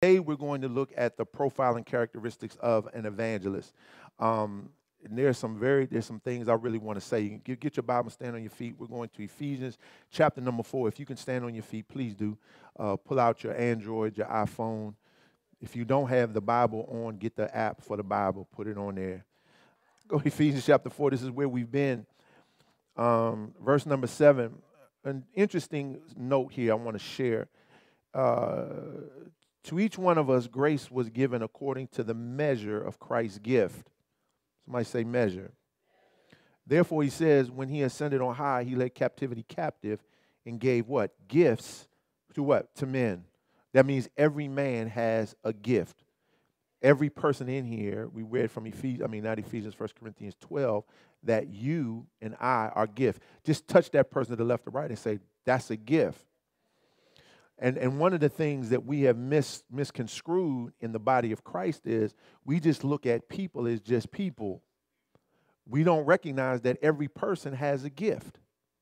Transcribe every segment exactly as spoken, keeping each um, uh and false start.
Today we're going to look at the profile and characteristics of an evangelist. Um, and there's some very there's some things I really want to say. You can get, get your Bible, stand on your feet. We're going to Ephesians chapter number four. If you can stand on your feet, please do. Uh, pull out your Android, your iPhone. If you don't have the Bible on, get the app for the Bible. Put it on there. Go to Ephesians chapter four. This is where we've been. Um, verse number seven. An interesting note here I want to share. Uh, to each one of us, grace was given according to the measure of Christ's gift. Somebody say measure. Therefore, he says, when he ascended on high, he led captivity captive and gave what? Gifts to what? To men. That means every man has a gift. Every person in here, we read from Ephesians, I mean, not Ephesians, First Corinthians twelve, that you and I are gift. Just touch that person to the left or right and say, that's a gift. And, and one of the things that we have mis, misconstrued in the body of Christ is we just look at people as just people. We don't recognize that every person has a gift.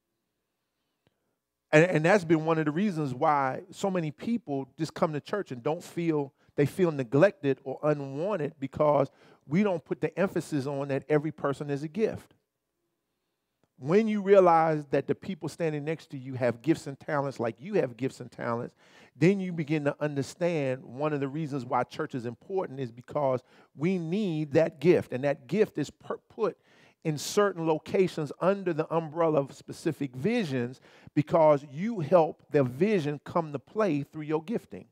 And, and that's been one of the reasons why so many people just come to church and don't feel, they feel neglected or unwanted because we don't put the emphasis on that every person is a gift. When you realize that the people standing next to you have gifts and talents like you have gifts and talents, then you begin to understand one of the reasons why church is important is because we need that gift. And that gift is per- put in certain locations under the umbrella of specific visions because you help the vision come to play through your gifting.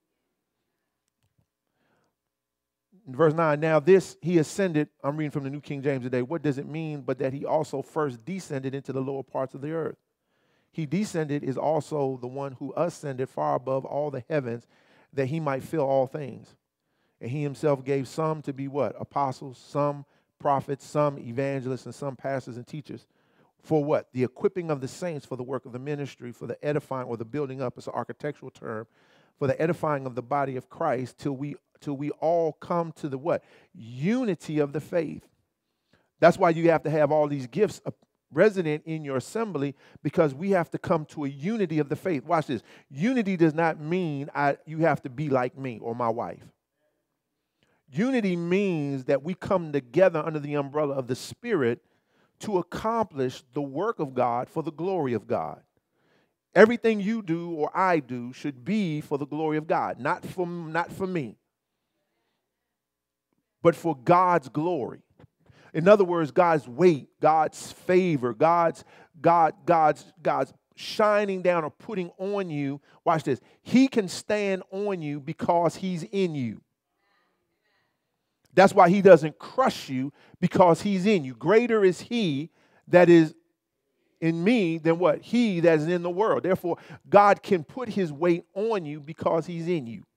Verse nine, now this, he ascended, I'm reading from the New King James today. What does it mean? But that he also first descended into the lower parts of the earth. He descended is also the one who ascended far above all the heavens that he might fill all things. And he himself gave some to be what? Apostles, some prophets, some evangelists, and some pastors and teachers. For what? The equipping of the saints for the work of the ministry, for the edifying or the building up, it's an architectural term, for the edifying of the body of Christ till we till we all come to the what? Unity of the faith. That's why you have to have all these gifts resident in your assembly because we have to come to a unity of the faith. Watch this. Unity does not mean I, you have to be like me or my wife. Unity means that we come together under the umbrella of the Spirit to accomplish the work of God for the glory of God. Everything you do or I do should be for the glory of God, not for, not for me, but for God's glory. In other words, God's weight, God's favor, God's, God, God's, God's shining down or putting on you. Watch this. He can stand on you because he's in you. That's why he doesn't crush you because he's in you. Greater is he that is in me than what? He that is in the world. Therefore, God can put his weight on you because he's in you.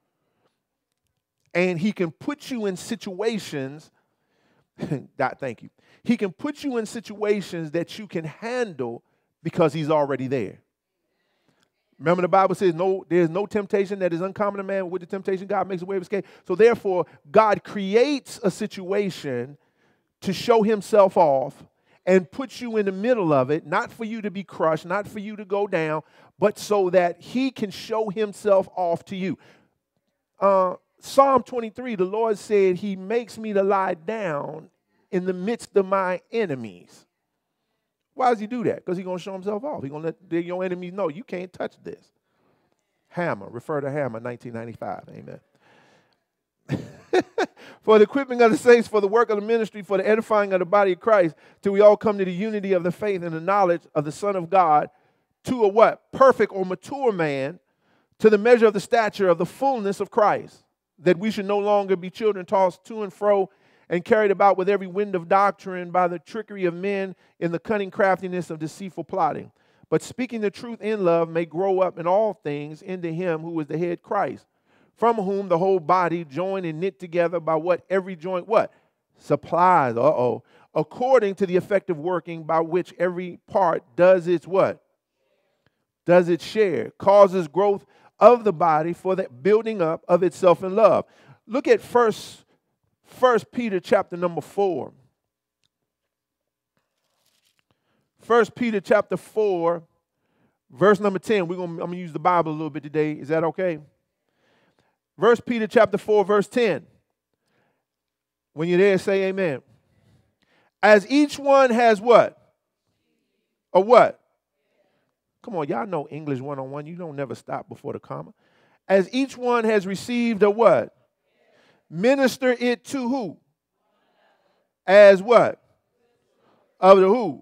And he can put you in situations, that, thank you. He can put you in situations that you can handle because he's already there. Remember the Bible says no, there's no temptation that is uncommon to man. With the temptation, God makes a way of escape. So therefore, God creates a situation to show himself off and puts you in the middle of it, not for you to be crushed, not for you to go down, but so that he can show himself off to you. Uh, Psalm twenty-three, the Lord said, he makes me to lie down in the midst of my enemies. Why does he do that? Because he's going to show himself off. He's going to let your enemies know you can't touch this. Hammer, refer to Hammer, nineteen ninety-five. Amen. For the equipping of the saints, for the work of the ministry, for the edifying of the body of Christ, till we all come to the unity of the faith and the knowledge of the Son of God, to a what? Perfect or mature man, to the measure of the stature of the fullness of Christ, that we should no longer be children tossed to and fro and carried about with every wind of doctrine by the trickery of men in the cunning craftiness of deceitful plotting. But speaking the truth in love may grow up in all things into him who is the head, Christ, from whom the whole body joined and knit together by what every joint what? Supplies, uh-oh, according to the effective working by which every part does its what? Does its share, causes growth of the body for the building up of itself in love. Look at first, First Peter chapter number four. First Peter chapter four, verse number ten. We're gonna, I'm going to use the Bible a little bit today. Is that okay? First Peter chapter four, verse ten. When you're there, say amen. As each one has what? A what? Come on, y'all know English one oh one. You don't never stop before the comma. As each one has received a what? Minister it to who? As what? Of the who?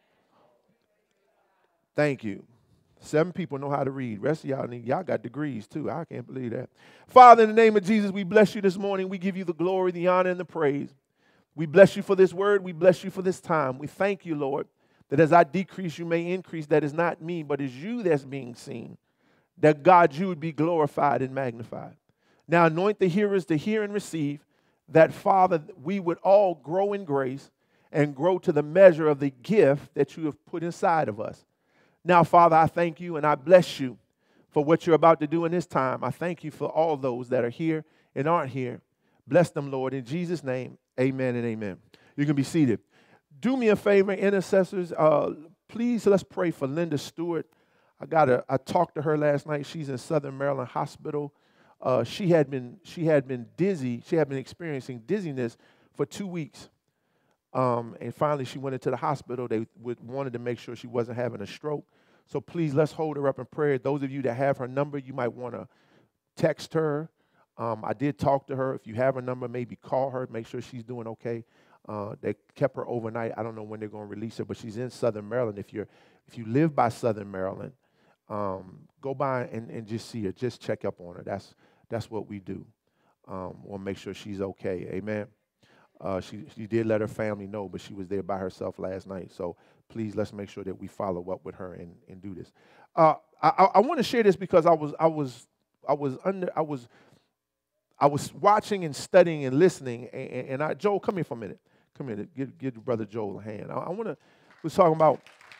Thank you. Seven people know how to read. Rest of y'all need, y'all got degrees too. I can't believe that. Father, in the name of Jesus, we bless you this morning. We give you the glory, the honor, and the praise. We bless you for this word. We bless you for this time. We thank you, Lord, that as I decrease, you may increase. That is not me, but it's you that's being seen. That, God, you would be glorified and magnified. Now anoint the hearers to hear and receive. That, Father, we would all grow in grace and grow to the measure of the gift that you have put inside of us. Now, Father, I thank you and I bless you for what you're about to do in this time. I thank you for all those that are here and aren't here. Bless them, Lord. In Jesus' name, amen and amen. You can be seated. Do me a favor, intercessors. Uh, please, let's pray for Linda Stewart. I got a, I talked to her last night. She's in Southern Maryland Hospital. Uh, she had been she had been dizzy. She had been experiencing dizziness for two weeks. Um, and finally, she went into the hospital. They would, wanted to make sure she wasn't having a stroke. So please, let's hold her up in prayer. Those of you that have her number, you might want to text her. Um, I did talk to her. If you have her number, maybe call her, make sure she's doing okay. Uh, they kept her overnight. I don't know when they're going to release her, but she's in Southern Maryland. If you're if you live by Southern Maryland, um, go by and, and just see her. Just check up on her. That's that's what we do. Um, we'll make sure she's okay. Amen. Uh, she, she did let her family know, but she was there by herself last night. So please, let's make sure that we follow up with her and, and do this. Uh, I, I want to share this because I was I was I was under I was I was watching and studying and listening. And, and I, Joel, come here for a minute. Come here, give give brother Joel a hand. I, I want to. We're talking about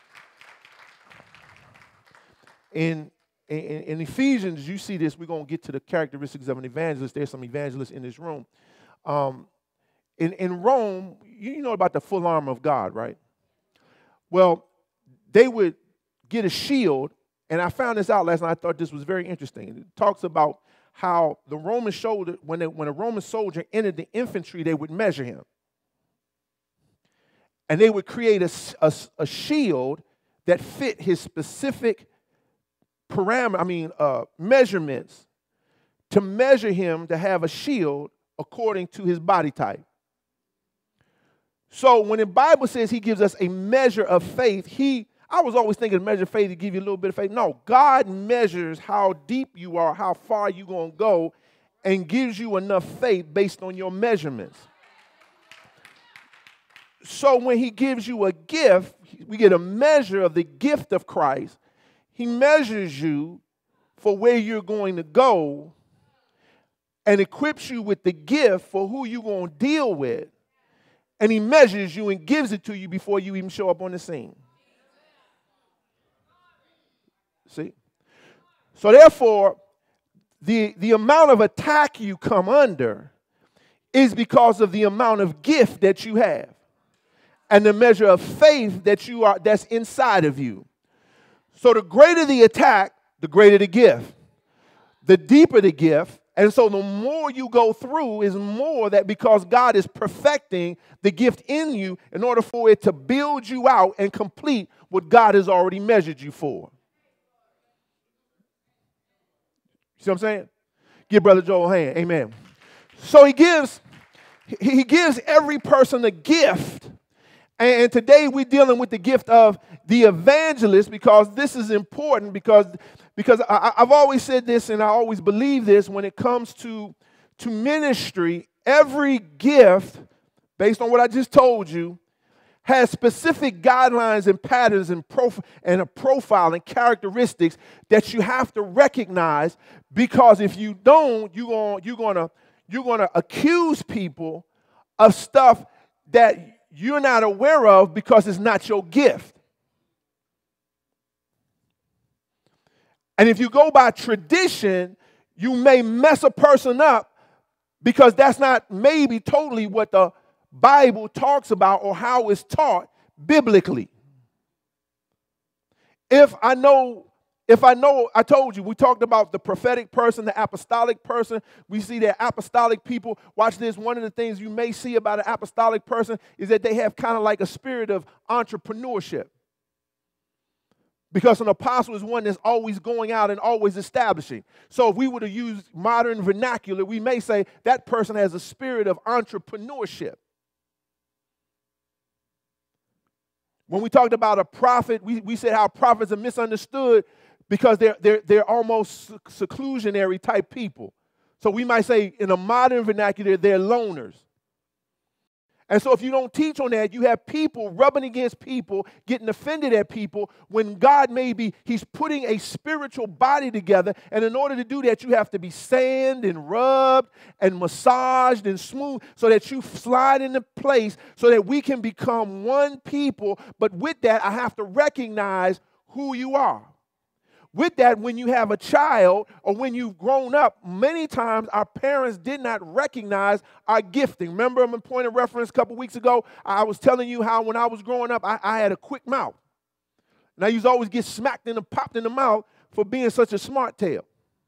in, in in Ephesians. You see this. We're gonna get to the characteristics of an evangelist. There's some evangelists in this room. Um, In, in Rome, you know about the full armor of God, right? Well, they would get a shield, and I found this out last night. I thought this was very interesting. It talks about how the Roman soldier, when, they, when a Roman soldier entered the infantry, they would measure him. And they would create a, a, a shield that fit his specific parameter, I mean, uh, measurements to measure him to have a shield according to his body type. So when the Bible says he gives us a measure of faith, he, I was always thinking a measure of faith to give you a little bit of faith. No, God measures how deep you are, how far you're going to go, and gives you enough faith based on your measurements. So when he gives you a gift, we get a measure of the gift of Christ. He measures you for where you're going to go and equips you with the gift for who you're going to deal with. And he measures you and gives it to you before you even show up on the scene. See? So therefore, the, the amount of attack you come under is because of the amount of gift that you have and the measure of faith that you are that's inside of you. So the greater the attack, the greater the gift. The deeper the gift. And so the more you go through is more that because God is perfecting the gift in you in order for it to build you out and complete what God has already measured you for. See what I'm saying? Give Brother Joel a hand. Amen. So he gives, he gives every person a gift. And today we're dealing with the gift of the evangelist because this is important because, because I, I've always said this and I always believe this when it comes to, to ministry. Every gift, based on what I just told you, has specific guidelines and patterns and, prof- and a profile and characteristics that you have to recognize because if you don't, you're going you're gonna, you're gonna accuse people of stuff that you're not aware of because it's not your gift. And if you go by tradition, you may mess a person up because that's not maybe totally what the Bible talks about or how it's taught biblically. If I know, If I know, I told you, we talked about the prophetic person, the apostolic person. We see that apostolic people, watch this, one of the things you may see about an apostolic person is that they have kind of like a spirit of entrepreneurship. Because an apostle is one that's always going out and always establishing. So if we were to use modern vernacular, we may say that person has a spirit of entrepreneurship. When we talked about a prophet, we, we said how prophets are misunderstood because they're, they're, they're almost seclusionary type people. So we might say in a modern vernacular, they're loners. And so if you don't teach on that, you have people rubbing against people, getting offended at people, when God maybe he's putting a spiritual body together. And in order to do that, you have to be sanded and rubbed and massaged and smooth so that you slide into place so that we can become one people. But with that, I have to recognize who you are. With that, when you have a child or when you've grown up, many times our parents did not recognize our gifting. Remember, I'm a point of reference a couple weeks ago, I was telling you how when I was growing up, I, I had a quick mouth. And I used to always get smacked and popped in the mouth for being such a smart tail.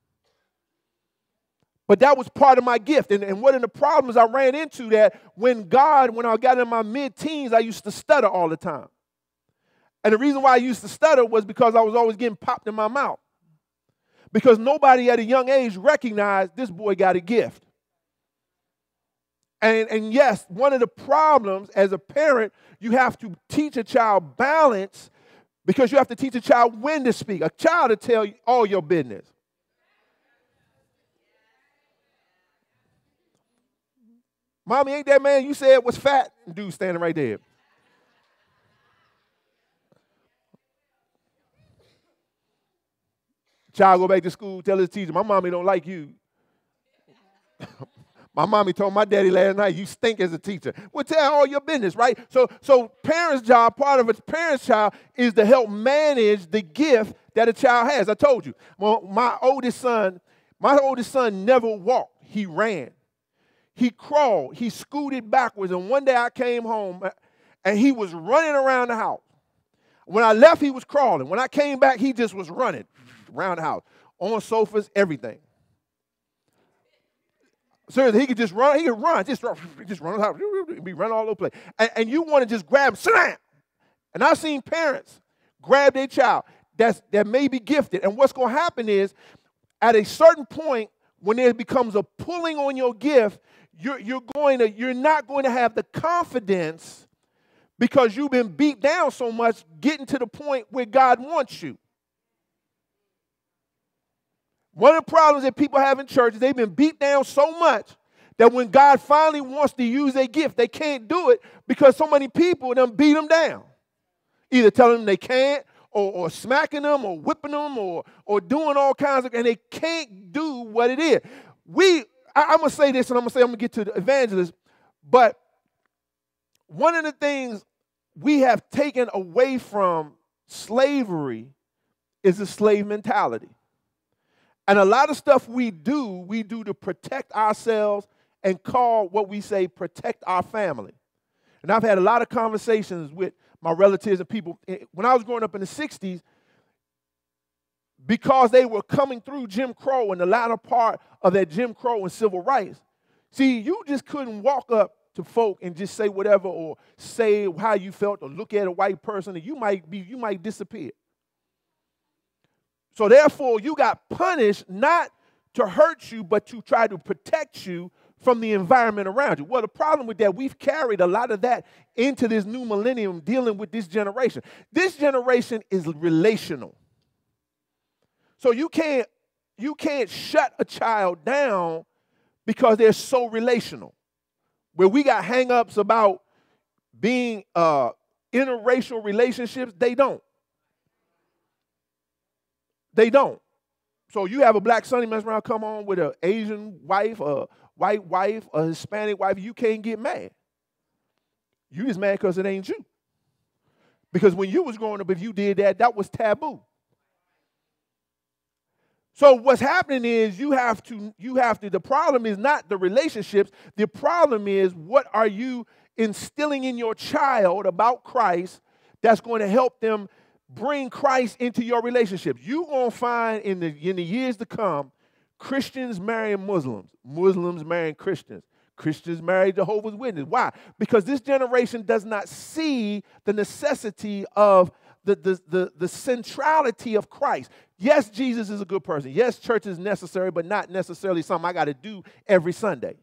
But that was part of my gift. And, and one of the problems I ran into that when God, when I got in my mid-teens, I used to stutter all the time. And the reason why I used to stutter was because I was always getting popped in my mouth. Because nobody at a young age recognized this boy got a gift. And, and yes, one of the problems as a parent, you have to teach a child balance because you have to teach a child when to speak. A child to tell you all your business. Mommy, ain't that man you said was fat? Dude standing right there. Child go back to school, tell his teacher, my mommy don't like you. My mommy told my daddy last night, you stink as a teacher. Well, tell all your business, right? So, so parents' job, part of a parent's job is to help manage the gift that a child has. I told you, well, my oldest son, my oldest son never walked. He ran. He crawled. He scooted backwards. And one day I came home, and he was running around the house. When I left, he was crawling. When I came back, he just was running around the house, on sofas, everything. Seriously, he could just run. He could run, just run, just run the house, be running all over the place. And, and you want to just grab him, slam. And I've seen parents grab their child that's, that may be gifted. And what's going to happen is, at a certain point, when there becomes a pulling on your gift, you're, you're going to, you're not going to have the confidence because you've been beat down so much, getting to the point where God wants you. One of the problems that people have in church is they've been beat down so much that when God finally wants to use their gift, they can't do it because so many people them beat them down. Either telling them they can't, or, or smacking them, or whipping them, or, or doing all kinds of, and they can't do what it is. We, I, I'm going to say this, and I'm going to say I'm going to get to the evangelist, but one of the things we have taken away from slavery is the slave mentality. And a lot of stuff we do, we do to protect ourselves and call what we say protect our family. And I've had a lot of conversations with my relatives and people. When I was growing up in the sixties, because they were coming through Jim Crow and the latter part of that Jim Crow and civil rights, see, you just couldn't walk up to folk and just say whatever or say how you felt or look at a white person and you might be, you might disappear. So therefore, you got punished not to hurt you, but to try to protect you from the environment around you. Well, the problem with that, we've carried a lot of that into this new millennium dealing with this generation. This generation is relational. So you can't, you can't shut a child down because they're so relational. Where we got hang-ups about being uh, interracial relationships, they don't. They don't. So you have a black son, he mess around, come on with an Asian wife, a white wife, a Hispanic wife, you can't get mad. You just mad because it ain't you. Because when you was growing up, if you did that, that was taboo. So what's happening is you have to, you have to, the problem is not the relationships. The problem is what are you instilling in your child about Christ that's going to help them bring Christ into your relationships. You're going to find in the, in the years to come, Christians marrying Muslims, Muslims marrying Christians, Christians marry Jehovah's Witnesses. Why? Because this generation does not see the necessity of the, the, the, the centrality of Christ. Yes, Jesus is a good person. Yes, church is necessary, but not necessarily something I got to do every Sunday.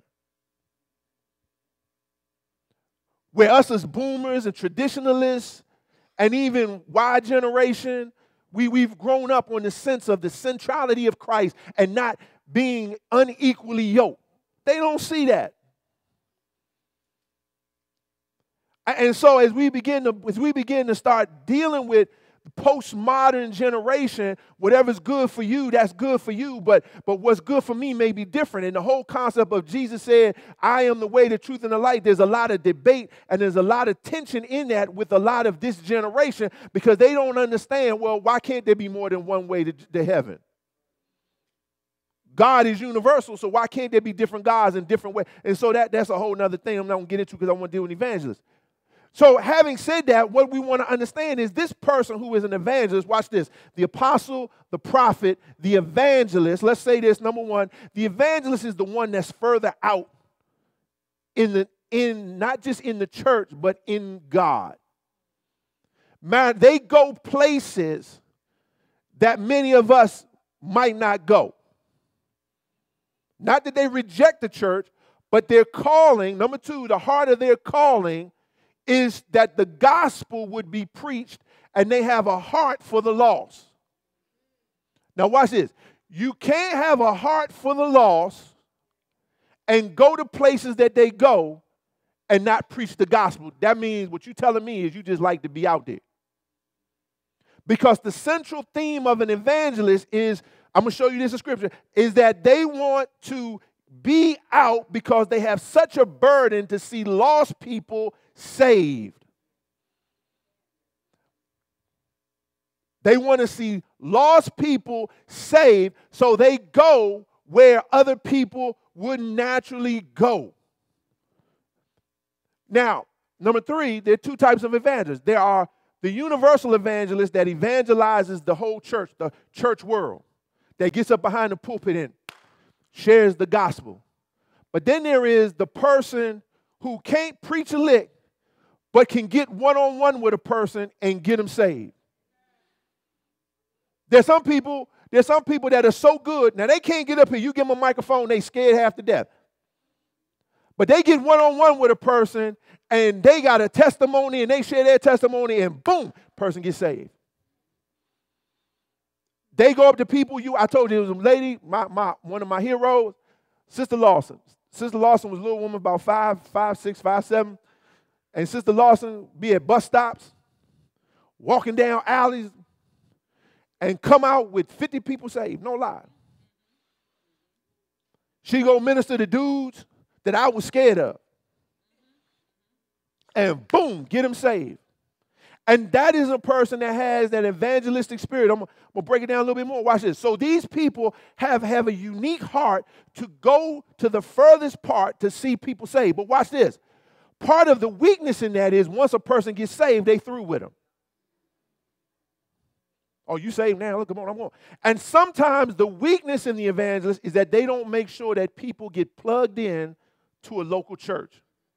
Where us as boomers and traditionalists and even Y generation, we, we've grown up on the sense of the centrality of Christ and not being unequally yoked. They don't see that. And so as we begin to, as we begin to start dealing with the postmodern generation, whatever's good for you, that's good for you, but, but what's good for me may be different. And the whole concept of Jesus said, I am the way, the truth, and the light, there's a lot of debate and there's a lot of tension in that with a lot of this generation because they don't understand, well, why can't there be more than one way to, to heaven? God is universal, so why can't there be different gods in different ways? And so that, that's a whole other thing I'm not going to get into because I want to deal with evangelists. So having said that, what we want to understand is this person who is an evangelist, watch this, the apostle, the prophet, the evangelist, let's say this, number one, the evangelist is the one that's further out in the in not just in the church, but in God. Man, they go places that many of us might not go. Not that they reject the church, but their calling, number two, the heart of their calling is that the gospel would be preached and they have a heart for the lost. Now watch this. You can't have a heart for the lost and go to places that they go and not preach the gospel. That means what you're telling me is you just like to be out there. Because the central theme of an evangelist is, I'm going to show you this in scripture, is that they want to be out because they have such a burden to see lost people saved. They want to see lost people saved, so they go where other people would naturally go. Now, number three, there are two types of evangelists. There are the universal evangelist that evangelizes the whole church, the church world, that gets up behind the pulpit and shares the gospel. But then there is the person who can't preach a lick, but can get one-on-one with a person and get them saved. There's some people, there's some people that are so good. Now, they can't get up here. You give them a microphone, they scared half to death. But they get one-on-one with a person, and they got a testimony, and they share their testimony, and boom, person gets saved. They go up to people. You, I told you it was a lady, my, my, one of my heroes, Sister Lawson. Sister Lawson was a little woman, about five, five, six, five, seven. And Sister Lawson be at bus stops, walking down alleys, and come out with fifty people saved. No lie. She go minister to dudes that I was scared of. And boom, get them saved. And that is a person that has that evangelistic spirit. I'm, I'm going to break it down a little bit more. Watch this. So these people have, have a unique heart to go to the furthest part to see people saved. But watch this. Part of the weakness in that is once a person gets saved, they through with them. Oh, you saved now? Look, come on, I'm on. And sometimes the weakness in the evangelist is that they don't make sure that people get plugged in to a local church.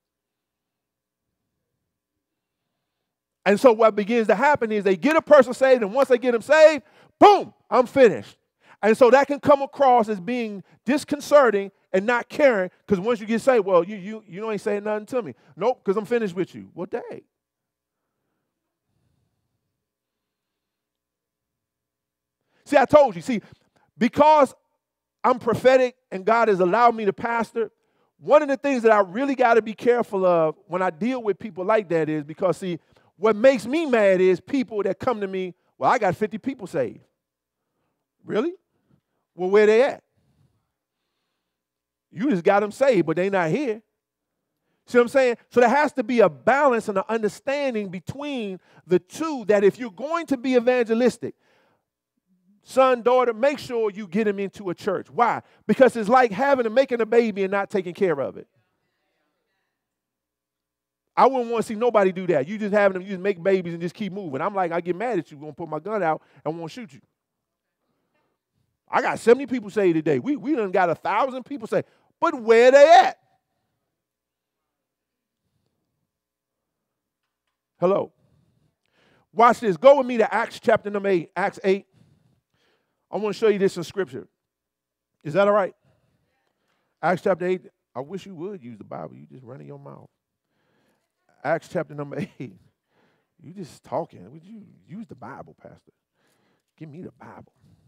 And so what begins to happen is they get a person saved, and once they get them saved, boom, I'm finished. And so that can come across as being disconcerting and not caring, because once you get saved, well, you you you ain't saying nothing to me. Nope, because I'm finished with you. Well, dang. See, I told you, see, because I'm prophetic and God has allowed me to pastor, one of the things that I really got to be careful of when I deal with people like that is because, see, what makes me mad is people that come to me, well, I got fifty people saved. Really? Well, where they at? You just got them saved, but they not here. See what I'm saying? So there has to be a balance and an understanding between the two, that if you're going to be evangelistic, son, daughter, make sure you get them into a church. Why? Because it's like having and making a baby and not taking care of it. I wouldn't want to see nobody do that. You just having them, you just make babies and just keep moving. I'm like, I get mad at you, gonna put my gun out and won't shoot you. I got seventy people say today. We we done got a thousand people say, but where they at? Hello. Watch this. Go with me to Acts chapter number eight. Acts eight. I want to show you this in scripture. Is that all right? Acts chapter eight. I wish you would use the Bible. You just running your mouth. Acts chapter number eight. You just talking. Would you use the Bible, Pastor? Give me the Bible.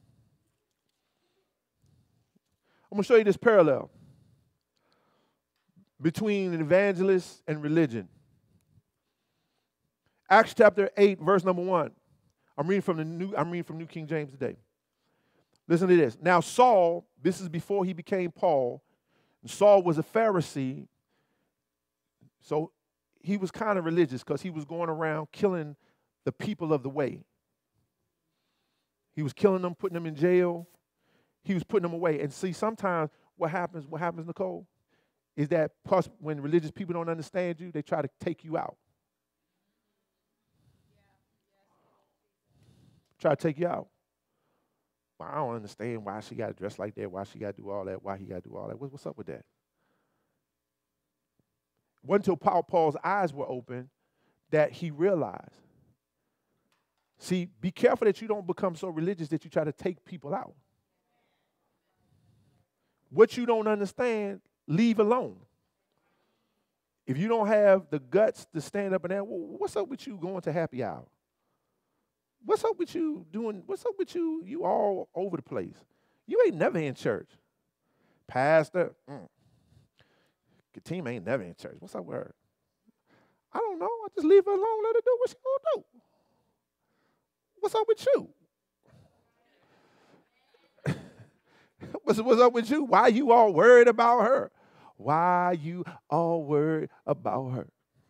I'm going to show you this parallel between an evangelist and religion. Acts chapter eight, verse number one. I'm reading from the new, I'm reading from New King James today. Listen to this. Now Saul, this is before he became Paul. Saul was a Pharisee, so he was kind of religious because he was going around killing the people of the way. He was killing them, putting them in jail. He was putting them away. And see, sometimes what happens, what happens, Nicole, is that when religious people don't understand you, they try to take you out. Try to take you out. Well, I don't understand why she got to dress like that, why she got to do all that, why he got to do all that. What, what's up with that? It wasn't until Paul, Paul's eyes were open that he realized. See, be careful that you don't become so religious that you try to take people out. What you don't understand, leave alone. If you don't have the guts to stand up and ask, well, what's up with you going to happy hour? What's up with you doing, what's up with you, you all over the place? You ain't never in church. Pastor, mm. Your team ain't never in church. What's up with her? I don't know. I just leave her alone, let her do what she gonna do. What's up with you? what's, what's up with you? Why you all worried about her? Why you all worried about her?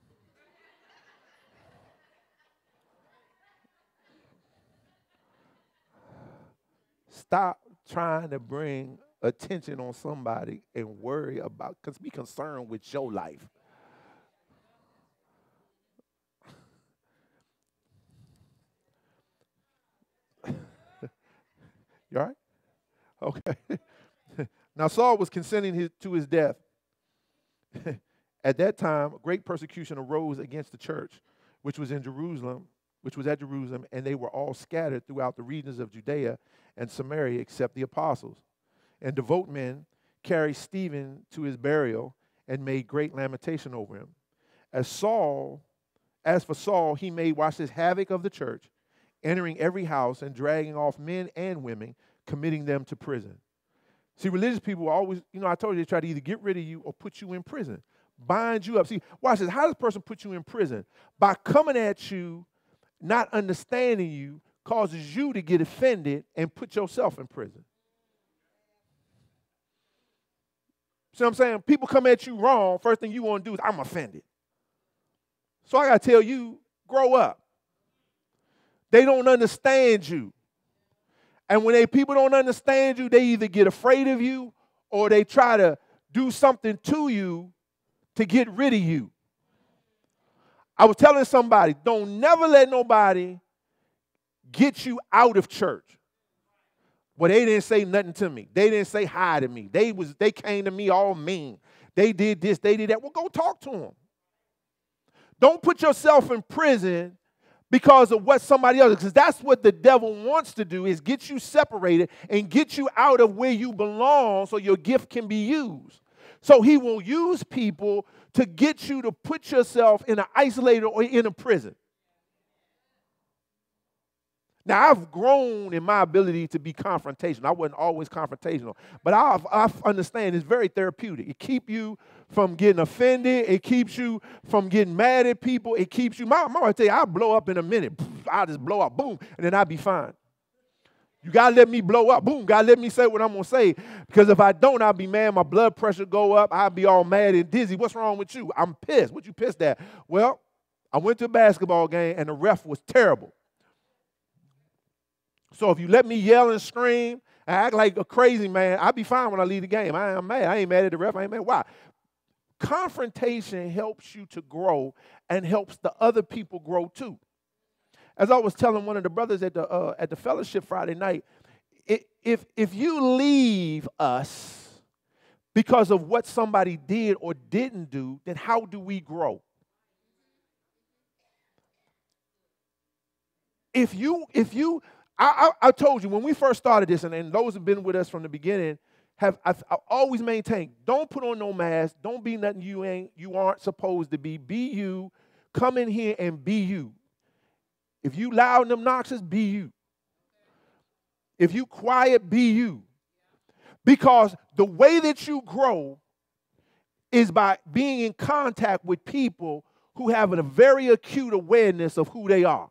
Stop trying to bring attention on somebody and worry about, because be concerned with your life. You all right? Okay. Now Saul was consenting his, to his death. At that time, great persecution arose against the church, which was in Jerusalem, which was at Jerusalem, and they were all scattered throughout the regions of Judea and Samaria except the apostles. And devout men carried Stephen to his burial and made great lamentation over him. As Saul, as for Saul, he made, watch this, havoc of the church, entering every house and dragging off men and women, committing them to prison. See, religious people always, you know, I told you they try to either get rid of you or put you in prison, bind you up. See, watch this. How does a person put you in prison? By coming at you, not understanding you, causes you to get offended and put yourself in prison. See what I'm saying? People come at you wrong, first thing you want to do is, I'm offended. So I got to tell you, grow up. They don't understand you. And when they people don't understand you, they either get afraid of you or they try to do something to you to get rid of you. I was telling somebody, don't never let nobody get you out of church. Well, they didn't say nothing to me. They didn't say hi to me. They was they came to me all mean. They did this, they did that. Well, go talk to them. Don't put yourself in prison because of what somebody else, because that's what the devil wants to do, is get you separated and get you out of where you belong so your gift can be used. So he will use people to get you to put yourself in an isolated or in a prison. Now, I've grown in my ability to be confrontational. I wasn't always confrontational, but I I understand it's very therapeutic. It keeps you from getting offended. It keeps you from getting mad at people. It keeps you, my mama tell you, I'll blow up in a minute. I'll just blow up, boom, and then I'll be fine. You got to let me blow up, boom, got to let me say what I'm going to say, because if I don't, I'll be mad. My blood pressure go up. I'll be all mad and dizzy. What's wrong with you? I'm pissed. What you pissed at? Well, I went to a basketball game, and the ref was terrible. So if you let me yell and scream and act like a crazy man, I'll be fine when I leave the game. I am mad. I ain't mad at the ref. I ain't mad. Why? Confrontation helps you to grow and helps the other people grow too. As I was telling one of the brothers at the uh, at the fellowship Friday night, it, if if you leave us because of what somebody did or didn't do, then how do we grow? If you if you I, I, I told you when we first started this, and, and those who've been with us from the beginning, have I've, I've always maintained: don't put on no mask, don't be nothing you ain't you aren't supposed to be. Be you. Come in here and be you. If you loud and obnoxious, be you. If you quiet, be you. Because the way that you grow is by being in contact with people who have a very acute awareness of who they are.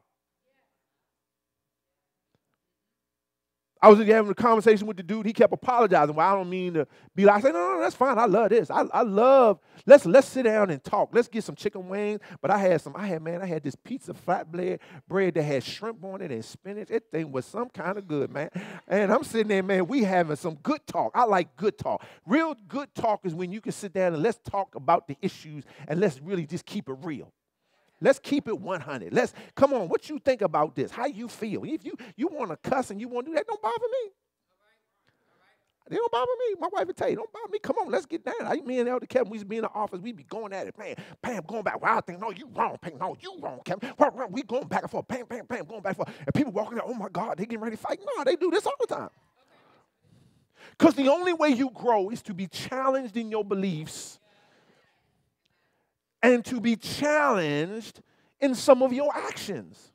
I was having a conversation with the dude. He kept apologizing. Well, I don't mean to be like, I said, no, no, that's fine. I love this. I, I love, let's let's sit down and talk. Let's get some chicken wings. But I had some, I had, man, I had this pizza flatbread bread that had shrimp on it and spinach. That thing was some kind of good, man. And I'm sitting there, man, we having some good talk. I like good talk. Real good talk is when you can sit down and let's talk about the issues and let's really just keep it real. Let's keep it one hundred. Let's come on. What you think about this? How you feel? If you you want to cuss and you want to do that, don't bother me. They don't bother me. My wife would tell you, don't bother me. Come on, let's get down. I, me and Elder Kevin, we used to be in the office. We be going at it. Bam, bam, going back. Well, I think, no, you wrong. Bam, no, you wrong, Kevin. We going back and forth. Bam, bam, bam, going back and forth. And people walking out, oh, my God, they getting ready to fight. No, they do this all the time. Because the only way you grow is to be challenged in your beliefs and to be challenged in some of your actions.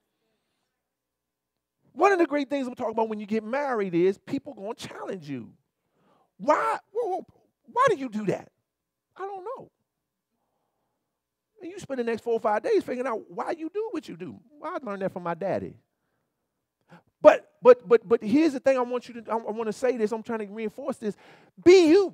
One of the great things we're talking about when you get married is people going to challenge you. Why, why do you do that? I don't know. And you spend the next four or five days figuring out why you do what you do. Well, I learned that from my daddy. But but but but here's the thing I want you to I want to say this. I'm trying to reinforce this. Be you.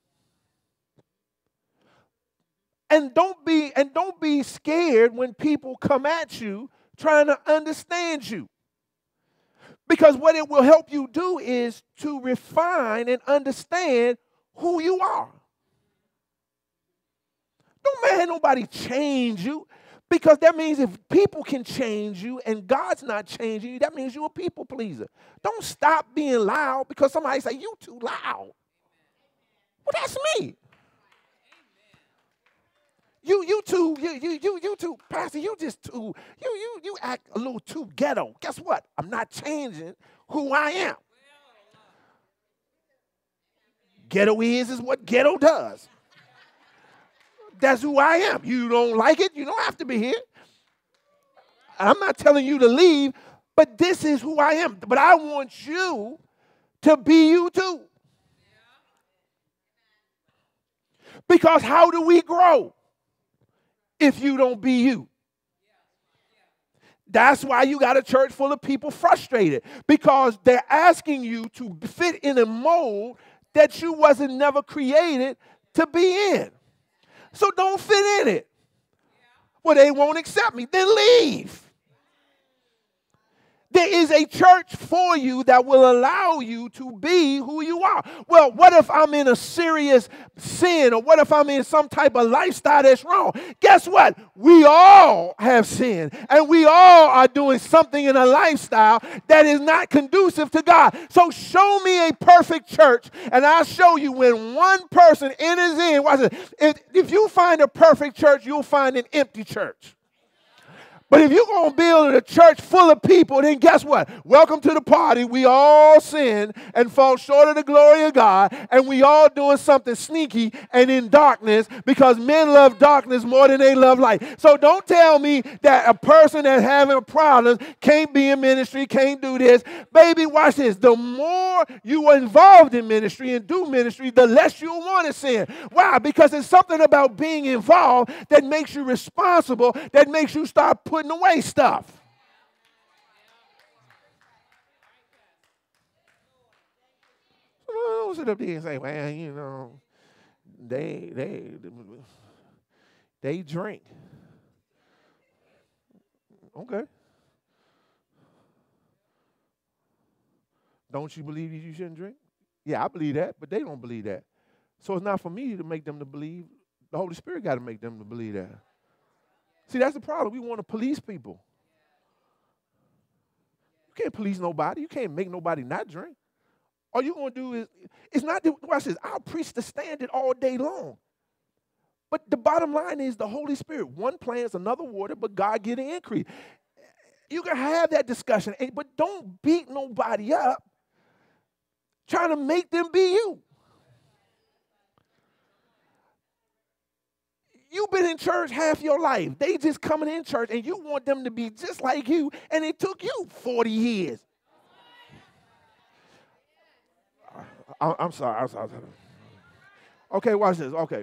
And don't be and don't be scared when people come at you trying to understand you. Because what it will help you do is to refine and understand who you are. Don't let nobody change you, because that means if people can change you and God's not changing you, that means you're a people pleaser. Don't stop being loud because somebody say, you too loud. Well, that's me. You, you too, you, you, you, you too, Pastor, you just too, you, you, you act a little too ghetto. Guess what? I'm not changing who I am. Ghetto is is what ghetto does. That's who I am. You don't like it, you don't have to be here. I'm not telling you to leave, but this is who I am. But I want you to be you too. Because how do we grow if you don't be you? That's why you got a church full of people frustrated, because they're asking you to fit in a mold that you wasn't never created to be in. So don't fit in it. Well, they won't accept me. Then leave. There is a church for you that will allow you to be who you are. Well, what if I'm in a serious sin, or what if I'm in some type of lifestyle that's wrong? Guess what? We all have sinned, and we all are doing something in a lifestyle that is not conducive to God. So show me a perfect church, and I'll show you when one person enters in. Watch it. If, if you find a perfect church, you'll find an empty church. But if you're going to build a church full of people, then guess what? Welcome to the party. We all sin and fall short of the glory of God, and we all doing something sneaky and in darkness, because men love darkness more than they love light. So don't tell me that a person that's having problems can't be in ministry, can't do this. Baby, watch this. The more you are involved in ministry and do ministry, the less you want to sin. Why? Because it's something about being involved that makes you responsible, that makes you start putting putting away stuff. Don't sit up there and say, well, you know, they they they drink. Okay. Don't you believe you shouldn't drink? Yeah, I believe that, but they don't believe that. So it's not for me to make them to believe The Holy Spirit got to make them to believe that. See, that's the problem. We want to police people. You can't police nobody. You can't make nobody not drink. All you're going to do is, it's not, watch this, I'll preach the standard all day long. But the bottom line is the Holy Spirit. One plants, another water, but God get an increase. You can have that discussion, but don't beat nobody up trying to make them be you. You've been in church half your life. They just coming in church, and you want them to be just like you, and it took you forty years. I, I'm sorry. I'm sorry. Okay, watch this. Okay.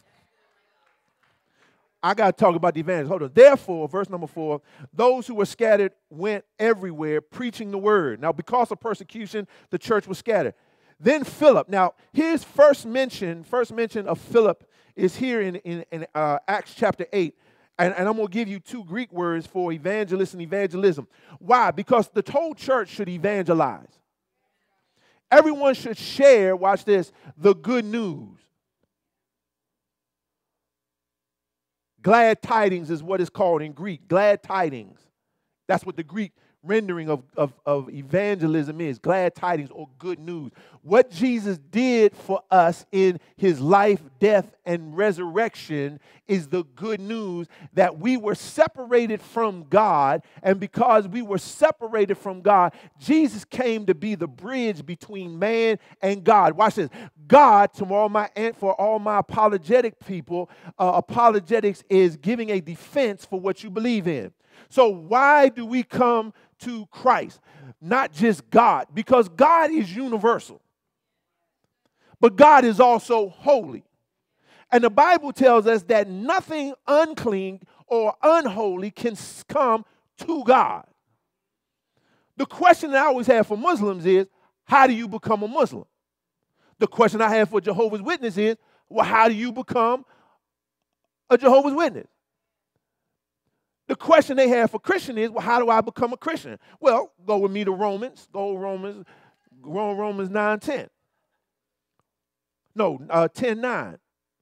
I got to talk about the evangelist. Hold on. Therefore, verse number four, those who were scattered went everywhere preaching the word. Now, because of persecution, the church was scattered. Then Philip. Now, his first mention, first mention of Philip is here in, in, in uh, Acts chapter eight. And, and I'm going to give you two Greek words for evangelist and evangelism. Why? Because the whole church should evangelize. Everyone should share, watch this, the good news. Glad tidings is what it's called in Greek. Glad tidings. That's what the Greek rendering of, of, of evangelism is. Glad tidings or good news. What Jesus did for us in his life, death, and resurrection is the good news that we were separated from God. And because we were separated from God, Jesus came to be the bridge between man and God. Watch this. God, to all my, for all my apologetic people, uh, apologetics is giving a defense for what you believe in. So why do we come to Christ? Not just God, because God is universal. But God is also holy. And the Bible tells us that nothing unclean or unholy can come to God. The question that I always have for Muslims is, how do you become a Muslim? The question I have for Jehovah's Witnesses is, well, how do you become a Jehovah's Witness? The question they have for Christian is, well, how do I become a Christian? Well, go with me to Romans. Go to Romans, go to Romans nine ten. No, uh, ten nine.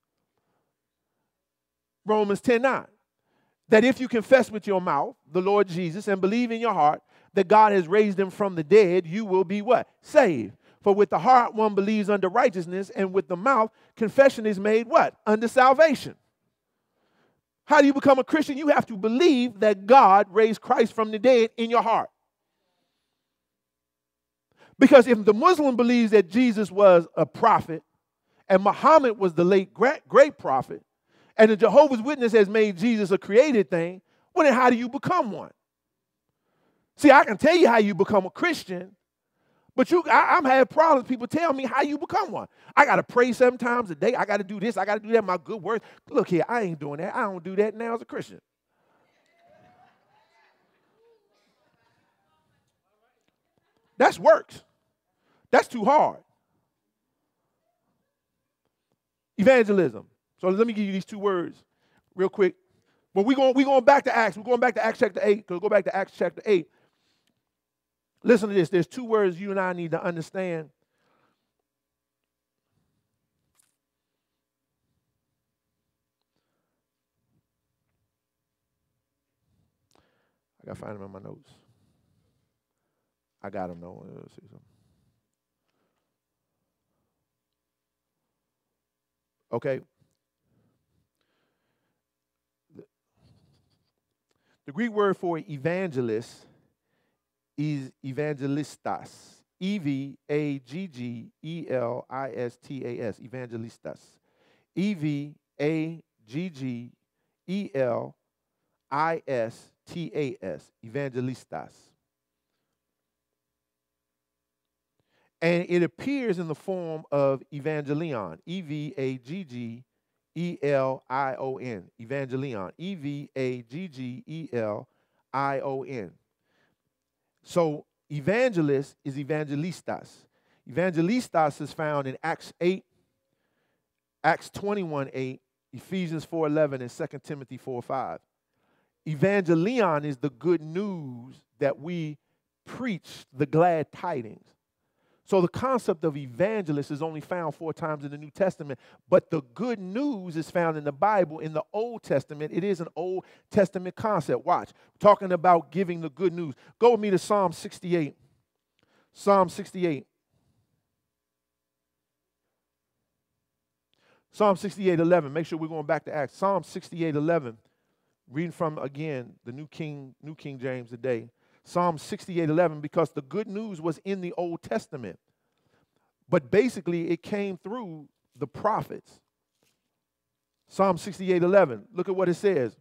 Romans ten nine. That if you confess with your mouth the Lord Jesus and believe in your heart that God has raised him from the dead, you will be what? Saved. For with the heart one believes unto righteousness, and with the mouth confession is made what? Unto salvation. How do you become a Christian? You have to believe that God raised Christ from the dead in your heart. Because if the Muslim believes that Jesus was a prophet and Muhammad was the late great, great prophet, and the Jehovah's Witness has made Jesus a created thing, well, then how do you become one? See, I can tell you how you become a Christian, but you, I, I'm having problems. People tell me how you become one. I got to pray seven times a day. I got to do this. I got to do that. My good works. Look here, I ain't doing that. I don't do that now as a Christian. That's works. That's too hard. Evangelism. So let me give you these two words real quick. Well, we're going, we're going back to Acts. We're going back to Acts chapter eight. Because go back to Acts chapter eight. Listen to this. There's two words you and I need to understand. I got to find them in my notes. I got them, though. Let's see something. Okay. The, the Greek word for evangelist is evangelistas. E V A G G E L I S T A S. Evangelistas. E V A G G E L I S T A S. Evangelistas. And it appears in the form of evangelion. E V A G G E L I O N. Evangelion. E V A G G E L I O N. So evangelist is evangelistas. Evangelistas is found in Acts eight, Acts twenty-one eight, Ephesians four eleven, and Second Timothy four five. Evangelion is the good news that we preach, the glad tidings. So the concept of evangelist is only found four times in the New Testament, but the good news is found in the Bible. In the Old Testament, it is an Old Testament concept. Watch, talking about giving the good news. Go with me to Psalm sixty-eight. Psalm sixty-eight. Psalm sixty-eight, eleven. Make sure we're going back to Acts. Psalm sixty-eight, eleven. Reading from, again, the New King, New King James today. Psalm sixty-eight, eleven, because the good news was in the Old Testament. But basically, it came through the prophets. Psalm sixty-eight, eleven. Look at what it says.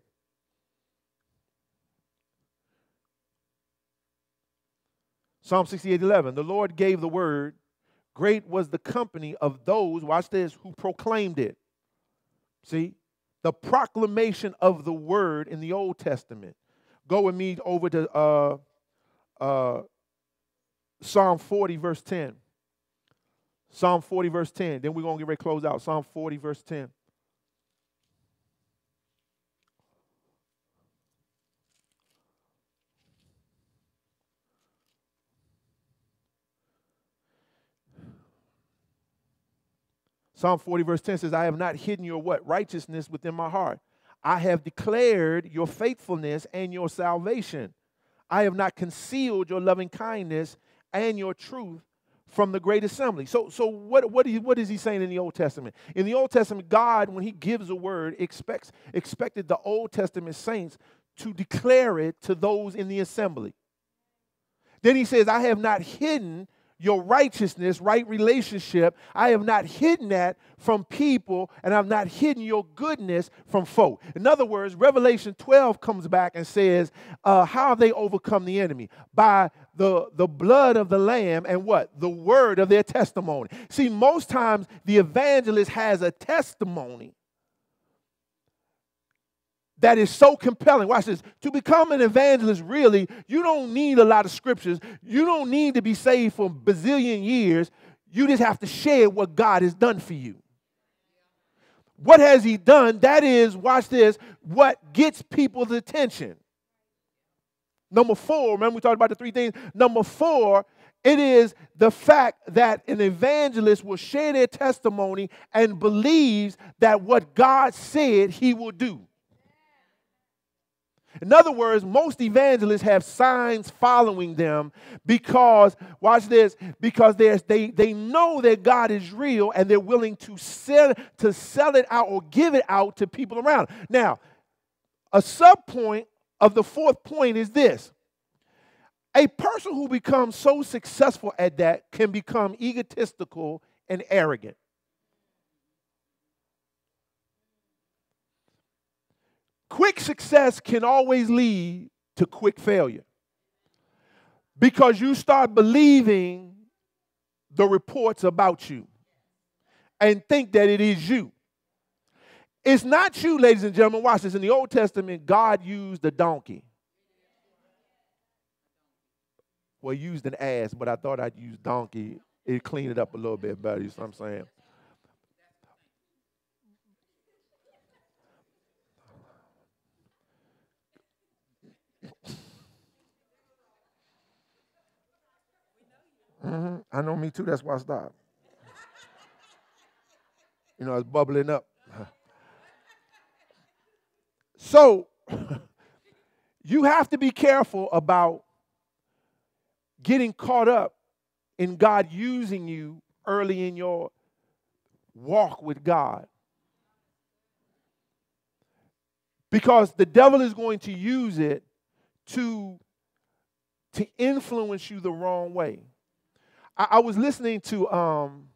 Psalm sixty-eight, eleven. The Lord gave the word. Great was the company of those, watch this, who proclaimed it. See? The proclamation of the word in the Old Testament. Go with me over to uh, uh, Psalm forty, verse ten. Psalm forty, verse ten. Then we're going to get ready to close out. Psalm forty, verse ten. Psalm forty, verse ten says, I have not hidden your what? Righteousness within my heart. I have declared your faithfulness and your salvation. I have not concealed your loving kindness and your truth from the great assembly. So, so what, what, is, what is he saying in the Old Testament? In the Old Testament, God, when he gives a word, expects, expected the Old Testament saints to declare it to those in the assembly. Then he says, I have not hidden your righteousness, right relationship. I have not hidden that from people, and I've not hidden your goodness from folk. In other words, Revelation twelve comes back and says, uh, how have they overcome the enemy? By the, the blood of the Lamb and what? The word of their testimony. See, most times the evangelist has a testimony that is so compelling. Watch this. To become an evangelist, really, you don't need a lot of scriptures. You don't need to be saved for a bazillion years. You just have to share what God has done for you. What has he done? That is, watch this, what gets people's attention. Number four, remember we talked about the three things? Number four, it is the fact that an evangelist will share their testimony and believes that what God said he will do. In other words, most evangelists have signs following them because, watch this, because there's, they, they know that God is real and they're willing to sell, to sell it out or give it out to people around. Now, a subpoint of the fourth point is this. A person who becomes so successful at that can become egotistical and arrogant. Quick success can always lead to quick failure because you start believing the reports about you and think that it is you. It's not you, ladies and gentlemen. Watch this. In the Old Testament, God used a donkey. Well, he used an ass, but I thought I'd use donkey. It'd clean it up a little bit better, you know what I'm saying? Mm-hmm. I know, me too. That's why I stopped. You know, it's bubbling up. So, you have to be careful about getting caught up in God using you early in your walk with God. Because the devil is going to use it to, to influence you the wrong way. I, I was listening to um,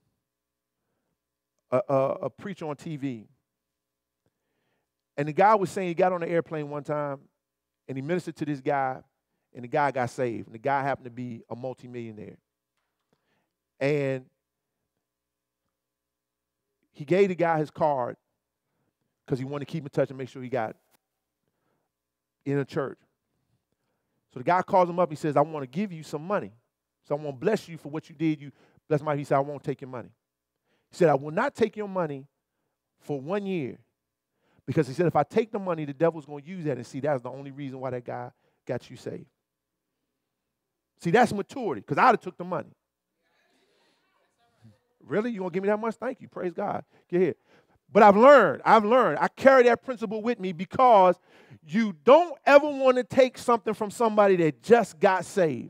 a, a, a preacher on T V. And the guy was saying he got on an airplane one time and he ministered to this guy and the guy got saved. And the guy happened to be a multimillionaire. And he gave the guy his card because he wanted to keep in touch and make sure he got in a church. So the guy calls him up. He says, I want to give you some money. So I want to bless you for what you did. You bless my. He said, I won't take your money. He said, I will not take your money for one year. Because he said, if I take the money, the devil's going to use that. And see, that's the only reason why that guy got you saved. See, that's maturity, because I'd have took the money. Really? You gonna give me that much? Thank you. Praise God. Get here. But I've learned, I've learned, I carry that principle with me because you don't ever want to take something from somebody that just got saved.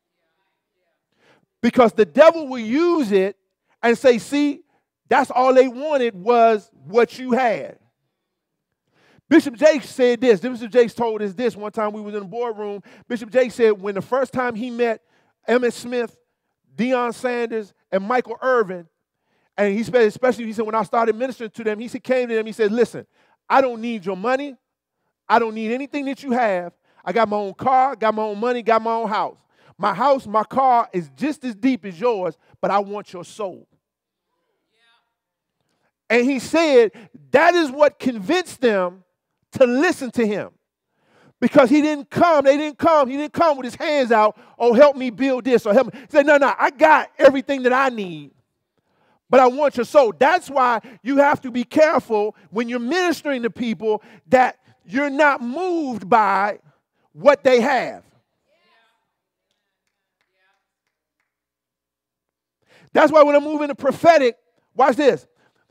Because the devil will use it and say, see, that's all they wanted was what you had. Bishop Jakes said this. Bishop Jakes told us this one time we was in the boardroom. Bishop Jakes said when the first time he met Emmitt Smith, Deion Sanders, and Michael Irvin, and he said, especially, he said, when I started ministering to them, he said, came to them, he said, listen, I don't need your money. I don't need anything that you have. I got my own car, got my own money, got my own house. My house, my car is just as deep as yours, but I want your soul. Yeah. And he said that is what convinced them to listen to him. Because he didn't come, they didn't come, he didn't come with his hands out, oh, help me build this or help me. He said, no, no, I got everything that I need. But I want your soul. That's why you have to be careful when you're ministering to people that you're not moved by what they have. That's why when I move into prophetic, watch this.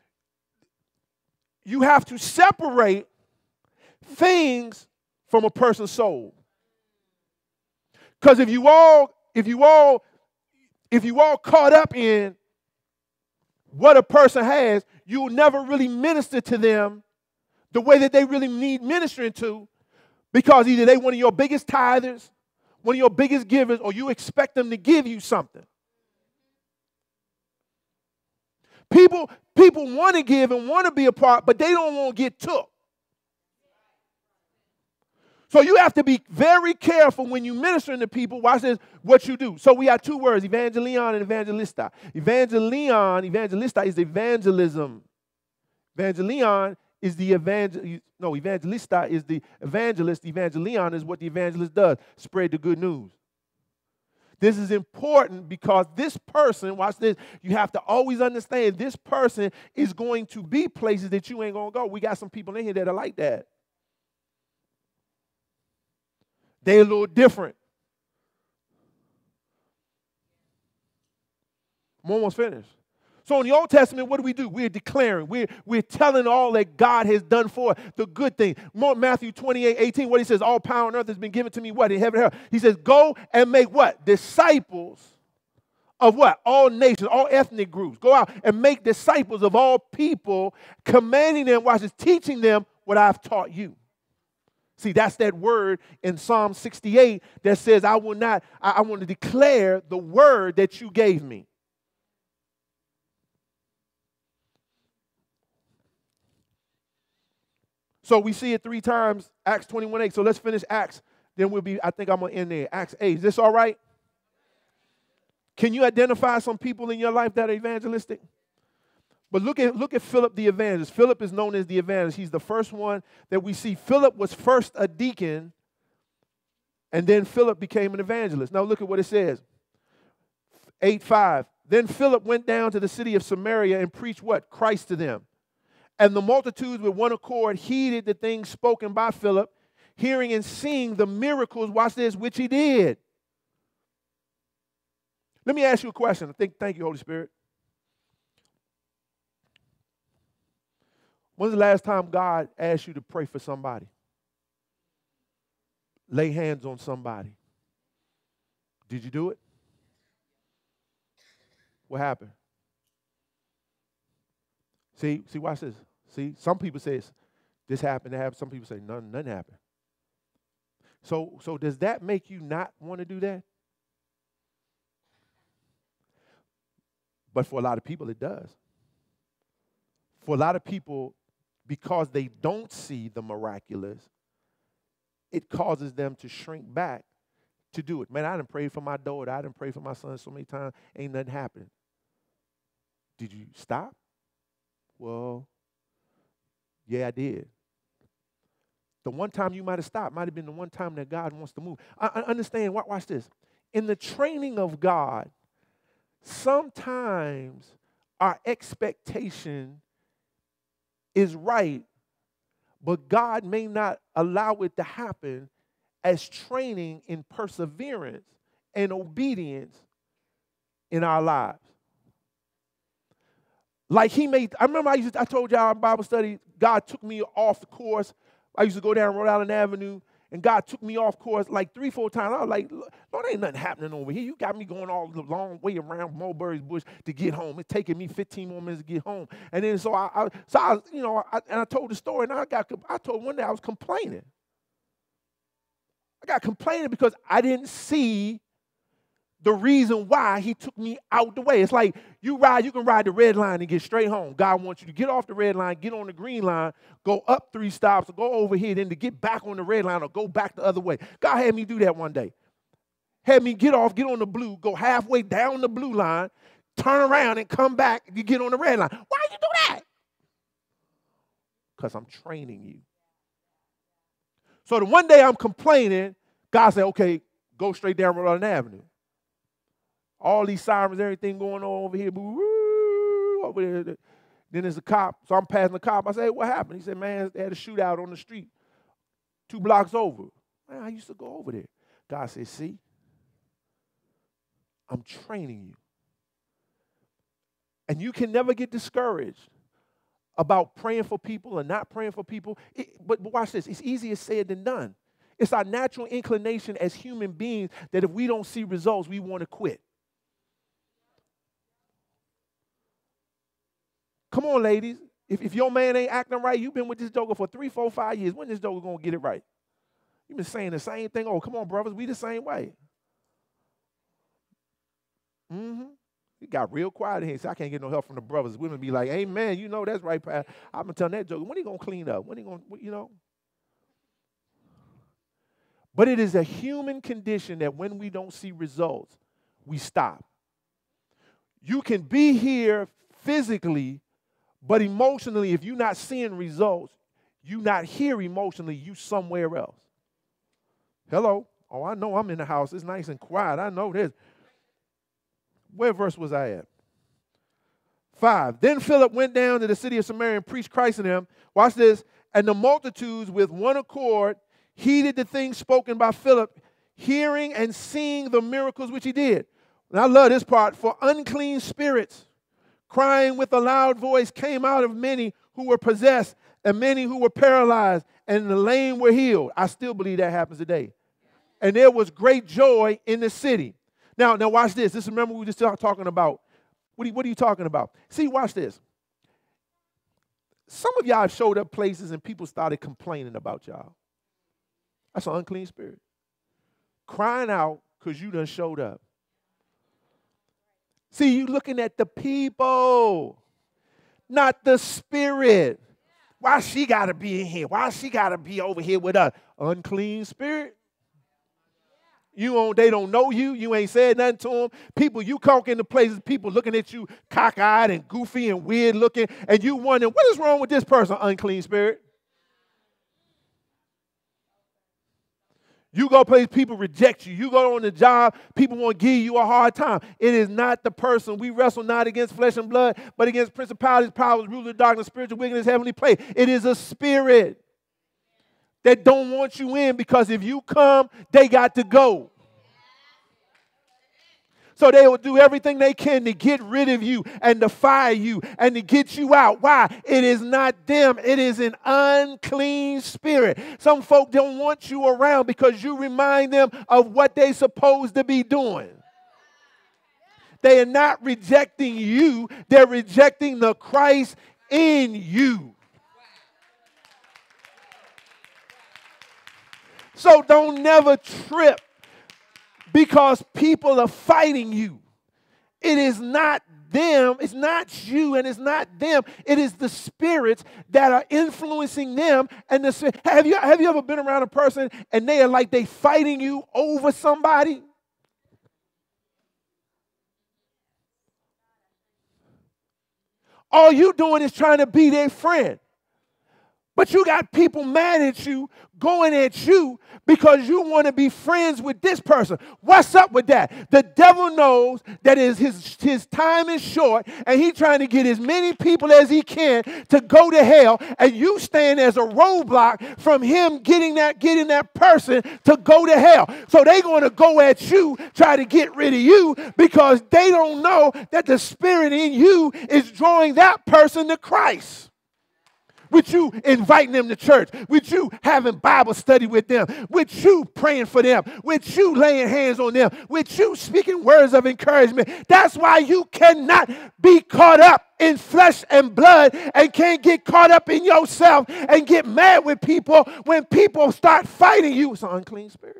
You have to separate things from a person's soul. Because if you all, if you all, if you all caught up in what a person has, you'll never really minister to them the way that they really need ministering to, because either they one of your biggest tithers, one of your biggest givers, or you expect them to give you something. People, people want to give and want to be a part, but they don't want to get took. So you have to be very careful when you ministering to people. Watch this, what you do. So we have two words, evangelion and evangelista. Evangelion, evangelista is evangelism. Evangelion is the evangel. No, evangelista is the evangelist. Evangelion is what the evangelist does, spread the good news. This is important because this person, watch this, you have to always understand this person is going to be places that you ain't going to go. We got some people in here that are like that. They're a little different. I'm almost finished. So in the Old Testament, what do we do? We're declaring. We're, we're telling all that God has done for us, the good thing. More Matthew twenty-eight, eighteen, what he says, all power on earth has been given to me, what? In heaven and hell. He says, go and make what? Disciples of what? All nations, all ethnic groups. Go out and make disciples of all people, commanding them, watch this, teaching them what I've taught you. See, that's that word in Psalm sixty-eight that says, I will not, I, I want to declare the word that you gave me. So we see it three times, Acts twenty-one eight. So let's finish Acts. Then we'll be, I think I'm going to end there. Acts eight. Is this all right? Can you identify some people in your life that are evangelistic? But look at, look at Philip the evangelist. Philip is known as the evangelist. He's the first one that we see. Philip was first a deacon, and then Philip became an evangelist. Now look at what it says. eight five. Then Philip went down to the city of Samaria and preached what? Christ to them. And the multitudes with one accord heeded the things spoken by Philip, hearing and seeing the miracles, watch this, which he did. Let me ask you a question. I think, thank you, Holy Spirit. When's the last time God asked you to pray for somebody? Lay hands on somebody. Did you do it? What happened? See, see, watch this. See, some people say this happened, that happened. Some people say none, nothing happened. So, so does that make you not want to do that? But for a lot of people, it does. For a lot of people, because they don't see the miraculous, it causes them to shrink back to do it. Man, I done prayed for my daughter. I done prayed for my son so many times. Ain't nothing happening. Did you stop? Well, yeah, I did. The one time you might have stopped might have been the one time that God wants to move. I, I understand. Watch this. In the training of God, sometimes our expectation is right, but God may not allow it to happen as training in perseverance and obedience in our lives. Like he made, I remember I used to, I told y'all in Bible study, God took me off the course. I used to go down Rhode Island Avenue, and God took me off course like three, four times. I was like, Lord, ain't nothing happening over here. You got me going all the long way around Mulberry's Bush to get home. It's taking me fifteen more minutes to get home. And then so I, I so I, you know, I, and I told the story, and I got, I told one day I was complaining. I got complaining because I didn't see the reason why he took me out the way. It's like you ride, you can ride the red line and get straight home. God wants you to get off the red line, get on the green line, go up three stops, or go over here, then to get back on the red line or go back the other way. God had me do that one day. Had me get off, get on the blue, go halfway down the blue line, turn around and come back and get on the red line. Why did you do that? Because I'm training you. So the one day I'm complaining, God said, okay, go straight down Rhode Island Avenue. All these sirens, everything going on over here. Boo, over there. Then there's a cop. So I'm passing the cop. I say, hey, what happened? He said, man, they had a shootout on the street two blocks over. Man, I used to go over there. God said, see, I'm training you. And you can never get discouraged about praying for people and not praying for people. It, but, but watch this. It's easier said than done. It's our natural inclination as human beings that if we don't see results, we want to quit. Come on, ladies. If, if your man ain't acting right, you've been with this joker for three, four, five years. When this joker going to get it right? You've been saying the same thing. Oh, come on, brothers. We the same way. Mm-hmm. He got real quiet in here. So I can't get no help from the brothers. Women be like, amen, you know that's right, Pat. I've been telling that joker, when he going to clean up? When he going to, you know? But it is a human condition that when we don't see results, we stop. You can be here physically, but emotionally, if you're not seeing results, you not here emotionally, you somewhere else. Hello? Oh, I know I'm in the house. It's nice and quiet. I know this. Where verse was I at? Five. Then Philip went down to the city of Samaria and preached Christ to them. Watch this. And the multitudes with one accord heeded the things spoken by Philip, hearing and seeing the miracles which he did. And I love this part. For unclean spirits, crying with a loud voice, came out of many who were possessed, and many who were paralyzed, and the lame were healed. I still believe that happens today. And there was great joy in the city. Now, now watch this. This remember we were just talking about. What are, you, what are you talking about? See, watch this. Some of y'all have showed up places and people started complaining about y'all. That's an unclean spirit. Crying out because you done showed up. See, you looking at the people, not the spirit. Why she got to be in here? Why she got to be over here with us? Unclean spirit. You don't, they don't know you. You ain't said nothing to them. People, you walk into places, people looking at you cockeyed and goofy and weird looking, and you wondering, what is wrong with this person, unclean spirit? You go place, people reject you. You go on the job, people want to give you a hard time. It is not the person. We wrestle not against flesh and blood, but against principalities, powers, rulers of darkness, spiritual wickedness, heavenly place. It is a spirit that don't want you in, because if you come, they got to go. So they will do everything they can to get rid of you and to fire you and to get you out. Why? It is not them. It is an unclean spirit. Some folk don't want you around because you remind them of what they're supposed to be doing. They are not rejecting you. They're rejecting the Christ in you. So don't never trip because people are fighting you. It is not them, it's not you, and it's not them. It is the spirits that are influencing them. And the have you have you ever been around a person and they are like they fighting you over somebody? All you doing is trying to be their friend. But you got people mad at you, going at you because you want to be friends with this person. What's up with that? The devil knows that is his, his time is short, and he's trying to get as many people as he can to go to hell, and you stand as a roadblock from him getting that, getting that person to go to hell. So they're going to go at you, try to get rid of you, because they don't know that the Spirit in you is drawing that person to Christ. With you inviting them to church, with you having Bible study with them, with you praying for them, with you laying hands on them, with you speaking words of encouragement. That's why you cannot be caught up in flesh and blood and can't get caught up in yourself and get mad with people when people start fighting you. It's an unclean spirit.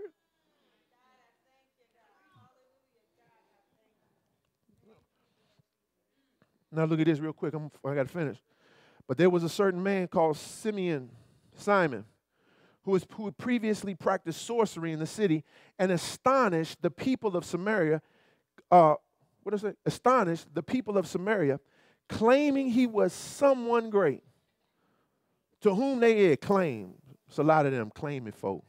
Now look at this real quick. I'm, I got to finish. But there was a certain man called Simeon, Simon, who, was, who had previously practiced sorcery in the city and astonished the people of Samaria. Uh, what is it? Astonished the people of Samaria, claiming he was someone great, to whom they had claimed. It's a lot of them claiming folk.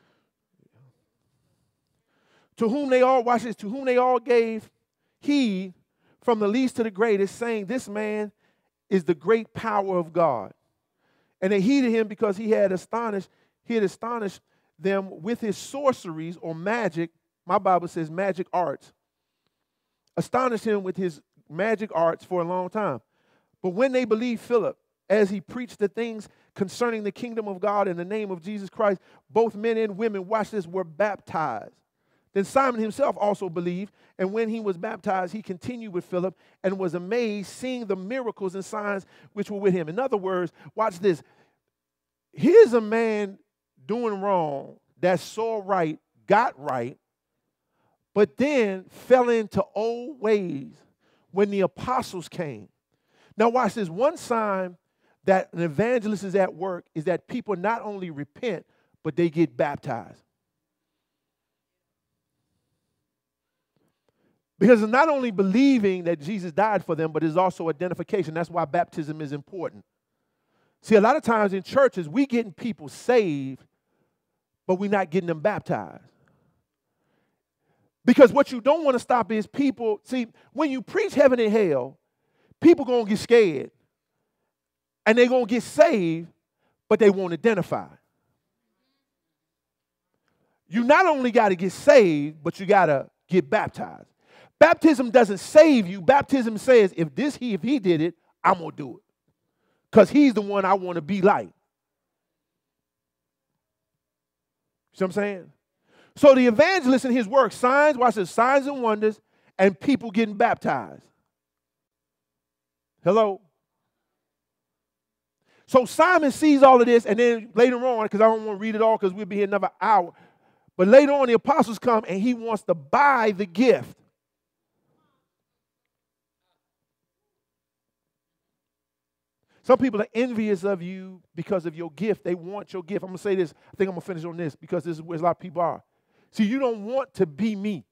To whom they all, watch this, to whom they all gave heed from the least to the greatest, saying, this man is the great power of God. And they heeded him because he had astonished, he had astonished them with his sorceries or magic. My Bible says magic arts. Astonished him with his magic arts for a long time. But when they believed Philip, as he preached the things concerning the kingdom of God in the name of Jesus Christ, both men and women, watch this, were baptized. Then Simon himself also believed, and when he was baptized, he continued with Philip and was amazed, seeing the miracles and signs which were with him. In other words, watch this. Here's a man doing wrong that saw right, got right, but then fell into old ways when the apostles came. Now watch this. One sign that an evangelist is at work is that people not only repent, but they get baptized. Because it's not only believing that Jesus died for them, but it's also identification. That's why baptism is important. See, a lot of times in churches, we getting people saved, but we're not getting them baptized. Because what you don't want to stop is people, see, when you preach heaven and hell, people going to get scared. And they're going to get saved, but they won't identify. You not only got to get saved, but you got to get baptized. Baptism doesn't save you. Baptism says, if this he, if he did it, I'm going to do it. Because he's the one I want to be like. See what I'm saying? So the evangelist in his work, signs, watch this, signs and wonders, and people getting baptized. Hello? So Simon sees all of this, and then later on, because I don't want to read it all because we'll be here another hour, but later on the apostles come, and he wants to buy the gift. Some people are envious of you because of your gift. They want your gift. I'm going to say this. I think I'm going to finish on this because this is where a lot of people are. See, you don't want to be me.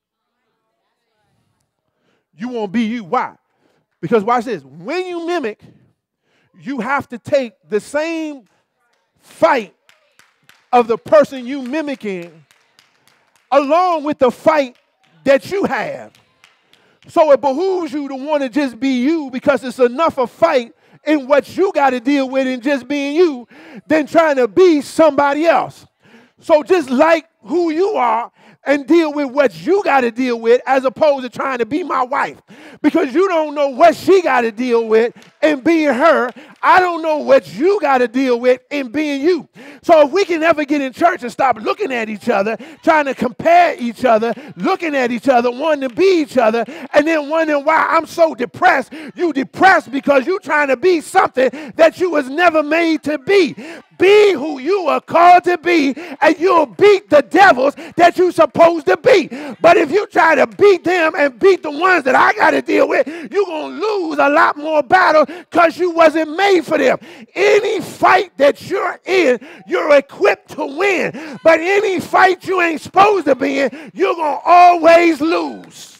You want to be you. Why? Because watch this. When you mimic, you have to take the same fight of the person you mimicking along with the fight that you have. So it behooves you to want to just be you because it's enough of fight in what you got to deal with in just being you than trying to be somebody else. So just like who you are and deal with what you got to deal with as opposed to trying to be my wife. Because you don't know what she got to deal with in being her. I don't know what you got to deal with in being you. So if we can ever get in church and stop looking at each other, trying to compare each other, looking at each other, wanting to be each other, and then wondering why I'm so depressed. You depressed because you trying to be something that you was never made to be. Be who you are called to be, and you'll beat the devils that you're supposed to be. But if you try to beat them and beat the ones that I got to deal with, you're going to lose a lot more battles because you wasn't made for them. Any fight that you're in, you're equipped to win. But any fight you ain't supposed to be in, you're going to always lose.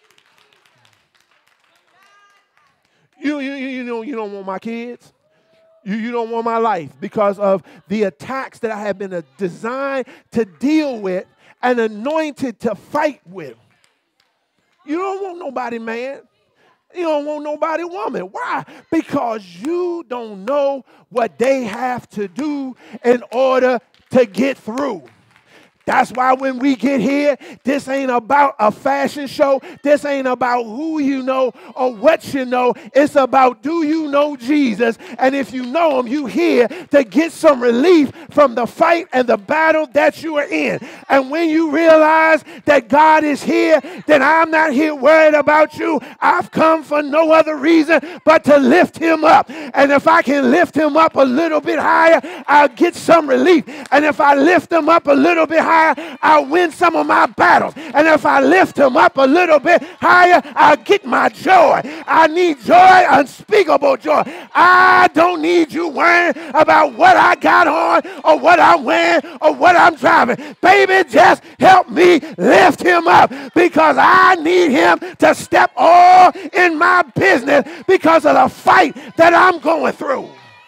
You, you, you, know, you don't want my kids. You, you don't want my life because of the attacks that I have been uh, designed to deal with and anointed to fight with. You don't want nobody, man. You don't want nobody, woman. Why? Because you don't know what they have to do in order to get through. That's why when we get here, this ain't about a fashion show. This ain't about who you know or what you know. It's about, do you know Jesus? And if you know him, you here to get some relief from the fight and the battle that you are in. And when you realize that God is here, then I'm not here worried about you. I've come for no other reason but to lift him up. And if I can lift him up a little bit higher, I'll get some relief. And if I lift him up a little bit higher, I'll win some of my battles. And if I lift him up a little bit higher, I'll get my joy. I need joy, unspeakable joy. I don't need you worrying about what I got on or what I'm wearing or what I'm driving. Baby, just help me lift him up because I need him to step all in my business because of the fight that I'm going through.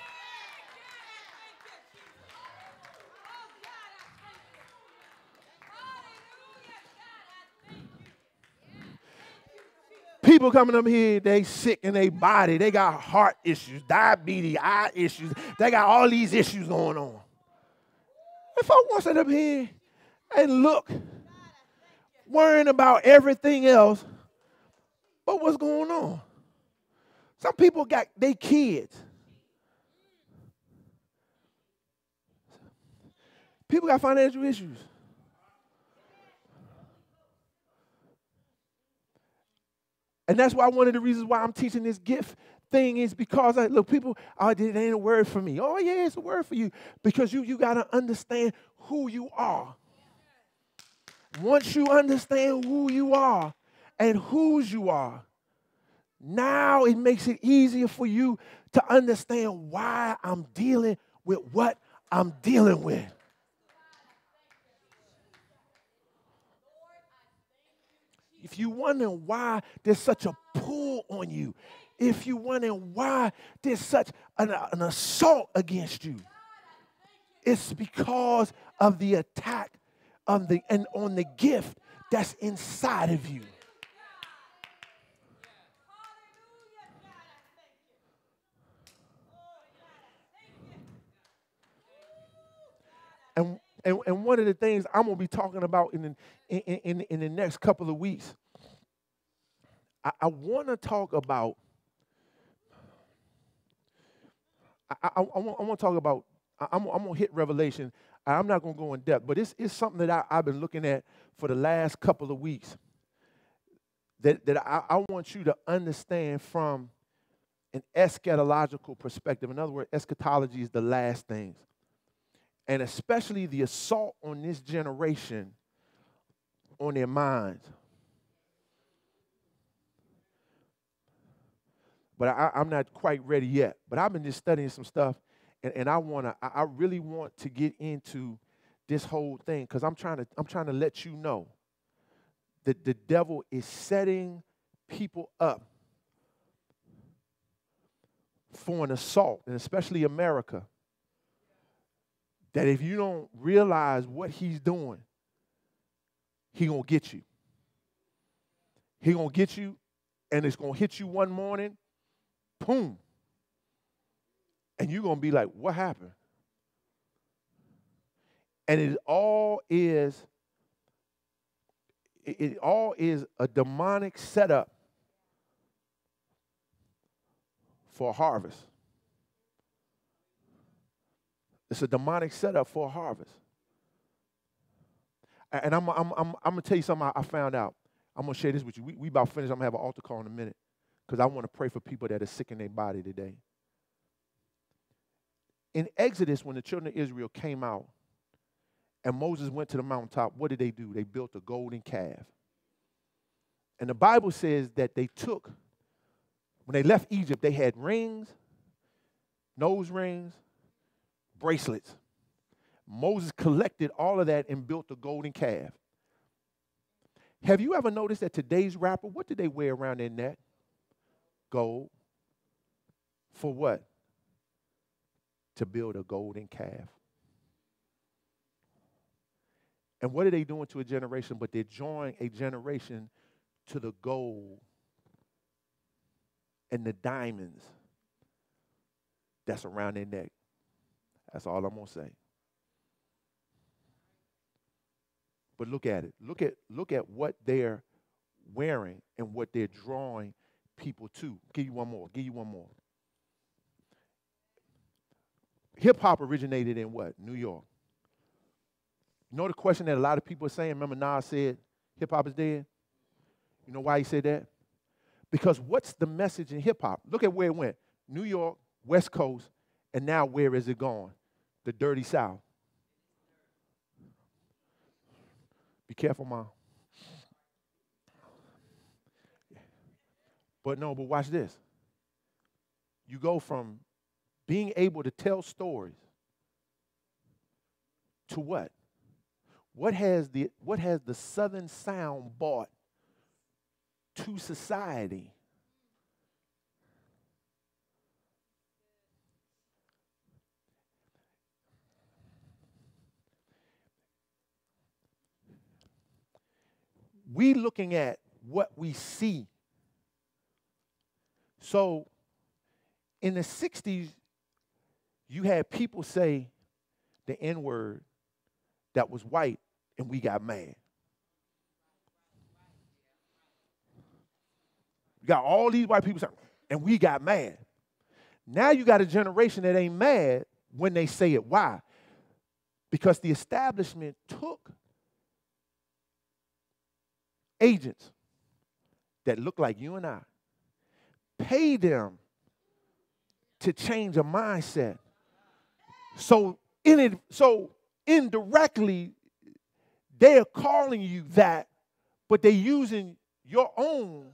People coming up here, they sick in their body. They got heart issues, diabetes, eye issues. They got all these issues going on. If I want to sit up here and look, worrying about everything else, but what's going on? Some people got their kids. People got financial issues. And that's why one of the reasons why I'm teaching this gift thing is because, I, look, people, oh, it ain't a word for me. Oh, yeah, it's a word for you. Because you, you got to understand who you are. Once you understand who you are and whose you are, now it makes it easier for you to understand why I'm dealing with what I'm dealing with. If you're wondering why there's such a pull on you, if you're wondering why there's such an, an assault against you, it's because of the attack on the, and on the gift that's inside of you. And, and, and one of the things I'm going to be talking about in the, in, in, in the next couple of weeks, I, I want to talk about, I, I, I, want, I want to talk about, I, I'm, I'm going to hit Revelation. I'm not going to go in depth, but it's, it's something that I, I've been looking at for the last couple of weeks that, that I, I want you to understand from an eschatological perspective. In other words, eschatology is the last things. And especially the assault on this generation, on their minds. But I, I'm not quite ready yet. But I've been just studying some stuff, and, and I wanna, I, I really want to get into this whole thing because I'm trying to, I'm trying to let you know that the devil is setting people up for an assault, and especially America. That if you don't realize what he's doing, he gonna get you. He gonna get you, and it's gonna hit you one morning, boom. And you're gonna be like, what happened? And it all is, it, it all is a demonic setup for a harvest. It's a demonic setup for a harvest. And I'm, I'm, I'm, I'm going to tell you something I found out. I'm going to share this with you. We, we about finished. I'm going to have an altar call in a minute because I want to pray for people that are sick in their body today. In Exodus, when the children of Israel came out and Moses went to the mountaintop, what did they do? They built a golden calf. And the Bible says that they took, when they left Egypt, they had rings, nose rings, bracelets. Moses collected all of that and built a golden calf. Have you ever noticed that today's rapper, what did they wear around their neck? Gold. For what? to build a golden calf. And what are they doing to a generation? But they're drawing a generation to the gold and the diamonds that's around their neck. That's all I'm going to say. But look at it. Look at, look at what they're wearing and what they're drawing people to. Give you one more. Give you one more. Hip-hop originated in what? New York. You know the question that a lot of people are saying? Remember Nas said hip-hop is dead? You know why he said that? Because what's the message in hip-hop? Look at where it went. New York, West Coast, and now where is it going? The dirty South. Be careful, Mom. But no, but watch this. You go from being able to tell stories to what? What has the what has the Southern sound brought to society? We looking at what we see. So in the sixties, you had people say the N-word that was white, and we got mad. You got all these white people saying, and we got mad. Now you got a generation that ain't mad when they say it. Why? Because the establishment took agents that look like you and I, pay them to change a mindset. So in it, so indirectly, they are calling you that, but they're using your own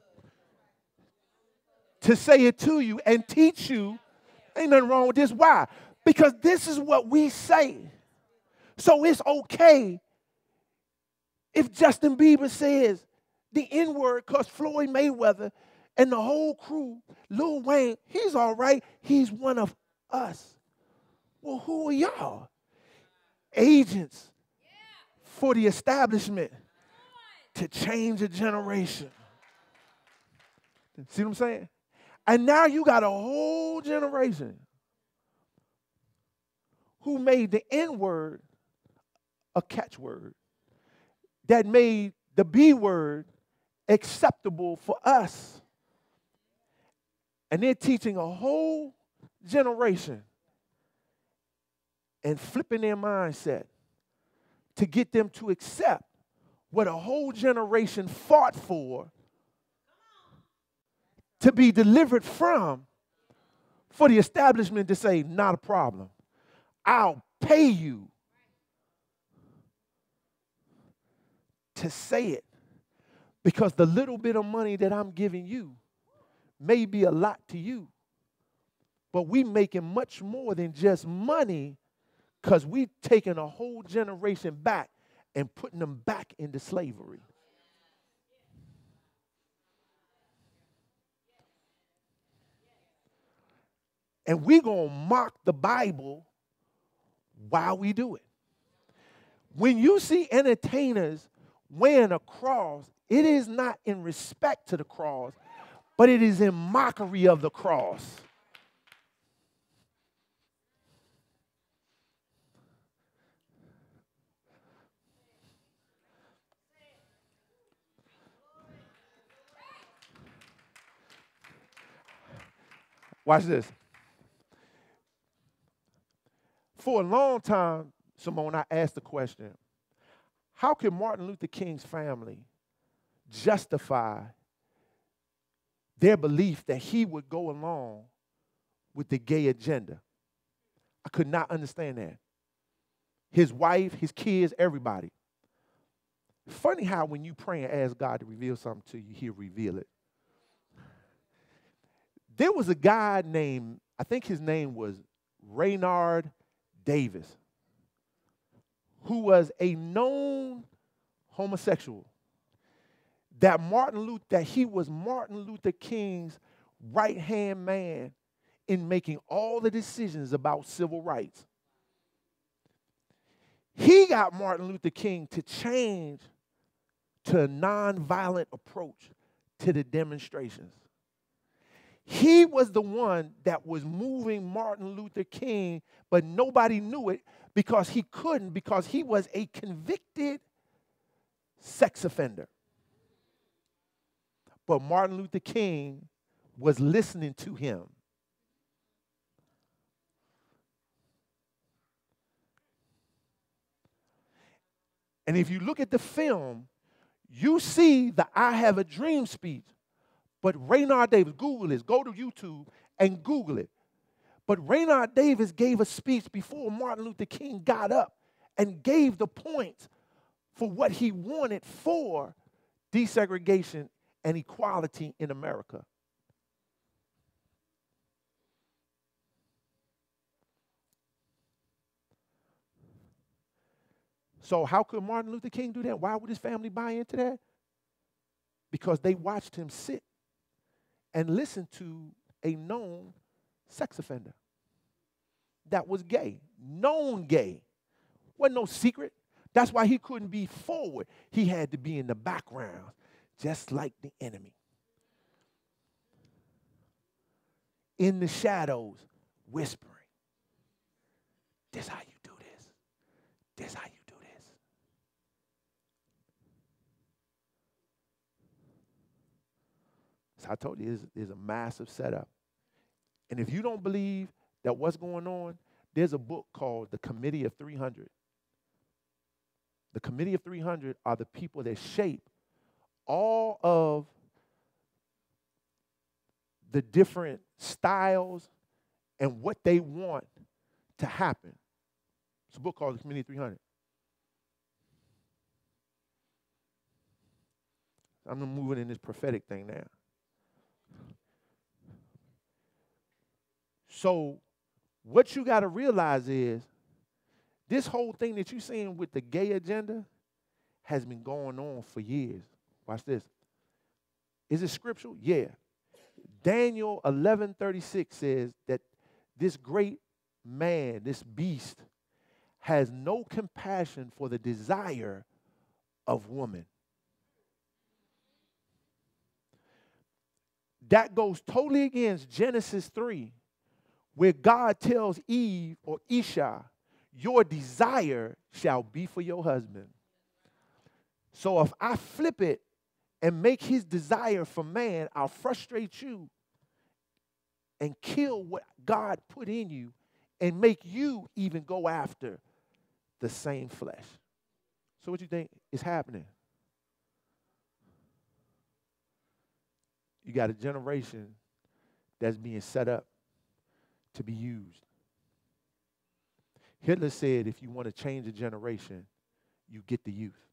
to say it to you and teach you. Ain't nothing wrong with this. Why? Because this is what we say. So it's okay if Justin Bieber says the N-word because Floyd Mayweather and the whole crew, Lil Wayne, he's all right. He's one of us. Well, who are y'all? Agents for the establishment to change a generation. See what I'm saying? And now you got a whole generation who made the N-word a catchword, that made the B-word acceptable for us. And they're teaching a whole generation and flipping their mindset to get them to accept what a whole generation fought for to be delivered from, for the establishment to say, not a problem. I'll pay you to say it, because the little bit of money that I'm giving you may be a lot to you, but we making much more than just money, because we taking a whole generation back and putting them back into slavery. And we're going to mock the Bible while we do it. When you see entertainers wearing a cross, it is not in respect to the cross, but it is in mockery of the cross. Watch this. For a long time, Simone, I asked the question, how can Martin Luther King's family justify their belief that he would go along with the gay agenda? I could not understand that. His wife, his kids, everybody. Funny how when you pray and ask God to reveal something to you, he'll reveal it. There was a guy named, I think his name was Raynard Davis, who was a known homosexual. That Martin Luther, that he was Martin Luther King's right-hand man in making all the decisions about civil rights. He got Martin Luther King to change to a nonviolent approach to the demonstrations. He was the one that was moving Martin Luther King, but nobody knew it because he couldn't, because he was a convicted sex offender. But Martin Luther King was listening to him. And if you look at the film, you see the I Have a Dream speech. But Raynard Davis, Google this, go to YouTube and Google it. But Raynard Davis gave a speech before Martin Luther King got up and gave the points for what he wanted for desegregation and equality in America. So how could Martin Luther King do that? Why would his family buy into that? Because they watched him sit and listen to a known sex offender that was gay, known gay. Wasn't no secret. That's why he couldn't be forward. He had to be in the background, just like the enemy. In the shadows, whispering. This how you do this. This how you do this. So I told you, there's, there's a massive setup. And if you don't believe that what's going on, there's a book called The Committee of three hundred. The Committee of three hundred are the people that shape all of the different styles and what they want to happen. It's a book called The Committee of three hundred. I'm moving in this prophetic thing now. So what you got to realize is this whole thing that you're seeing with the gay agenda has been going on for years. Watch this. Is it scriptural? Yeah. Daniel eleven thirty-six says that this great man, this beast, has no compassion for the desire of woman. That goes totally against Genesis three, where God tells Eve or Isha, your desire shall be for your husband. So if I flip it and make his desire for man, I'll frustrate you and kill what God put in you and make you even go after the same flesh. So what you think is happening? You got a generation that's being set up to be used. Hitler said, if you want to change a generation, you get the youth.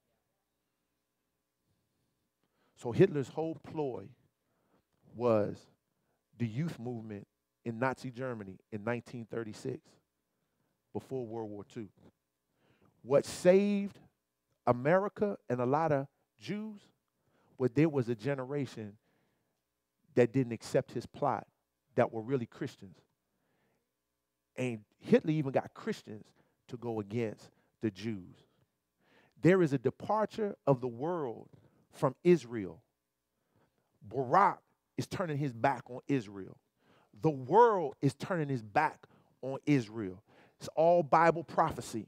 So Hitler's whole ploy was the youth movement in Nazi Germany in nineteen thirty-six, before World War Two. What saved America and a lot of Jews was there was a generation that didn't accept his plot, that were really Christians. And Hitler even got Christians to go against the Jews. There is a departure of the world from Israel. Barack is turning his back on Israel. The world is turning his back on Israel. It's all Bible prophecy.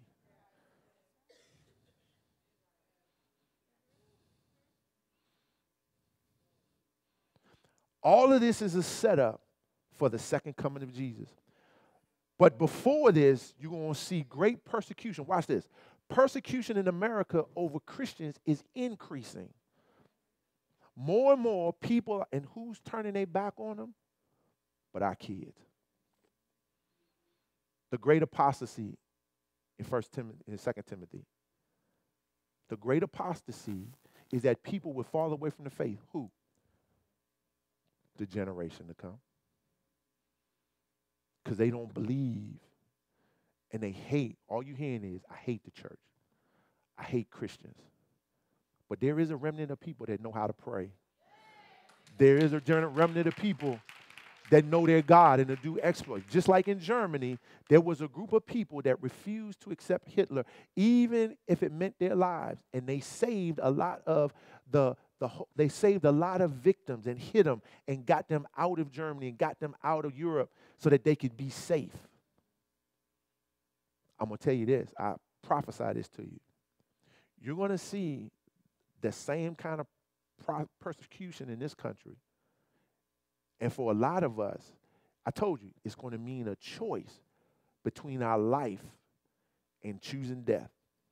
All of this is a setup for the second coming of Jesus. But before this, you're going to see great persecution. Watch this. Persecution in America over Christians is increasing. More and more people, and who's turning their back on them? But our kids. The great apostasy in First Timothy, in Second Timothy. The great apostasy is that people will fall away from the faith. Who? The generation to come. Because they don't believe and they hate. All you hearing is, I hate the church. I hate Christians. But there is a remnant of people that know how to pray. There is a remnant of people that know their God and to do exploits. Just like in Germany, there was a group of people that refused to accept Hitler, even if it meant their lives. And they saved a lot of the, the they saved a lot of victims and hid them and got them out of Germany and got them out of Europe so that they could be safe. I'm going to tell you this. I prophesy this to you. You're going to see the same kind of persecution in this country. And for a lot of us, I told you, it's going to mean a choice between our life and choosing death.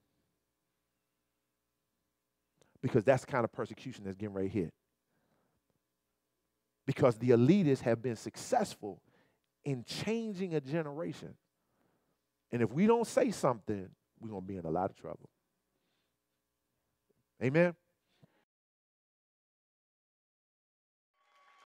Because that's the kind of persecution that's getting ready to hit. Because the elitists have been successful in changing a generation. And if we don't say something, we're going to be in a lot of trouble. Amen?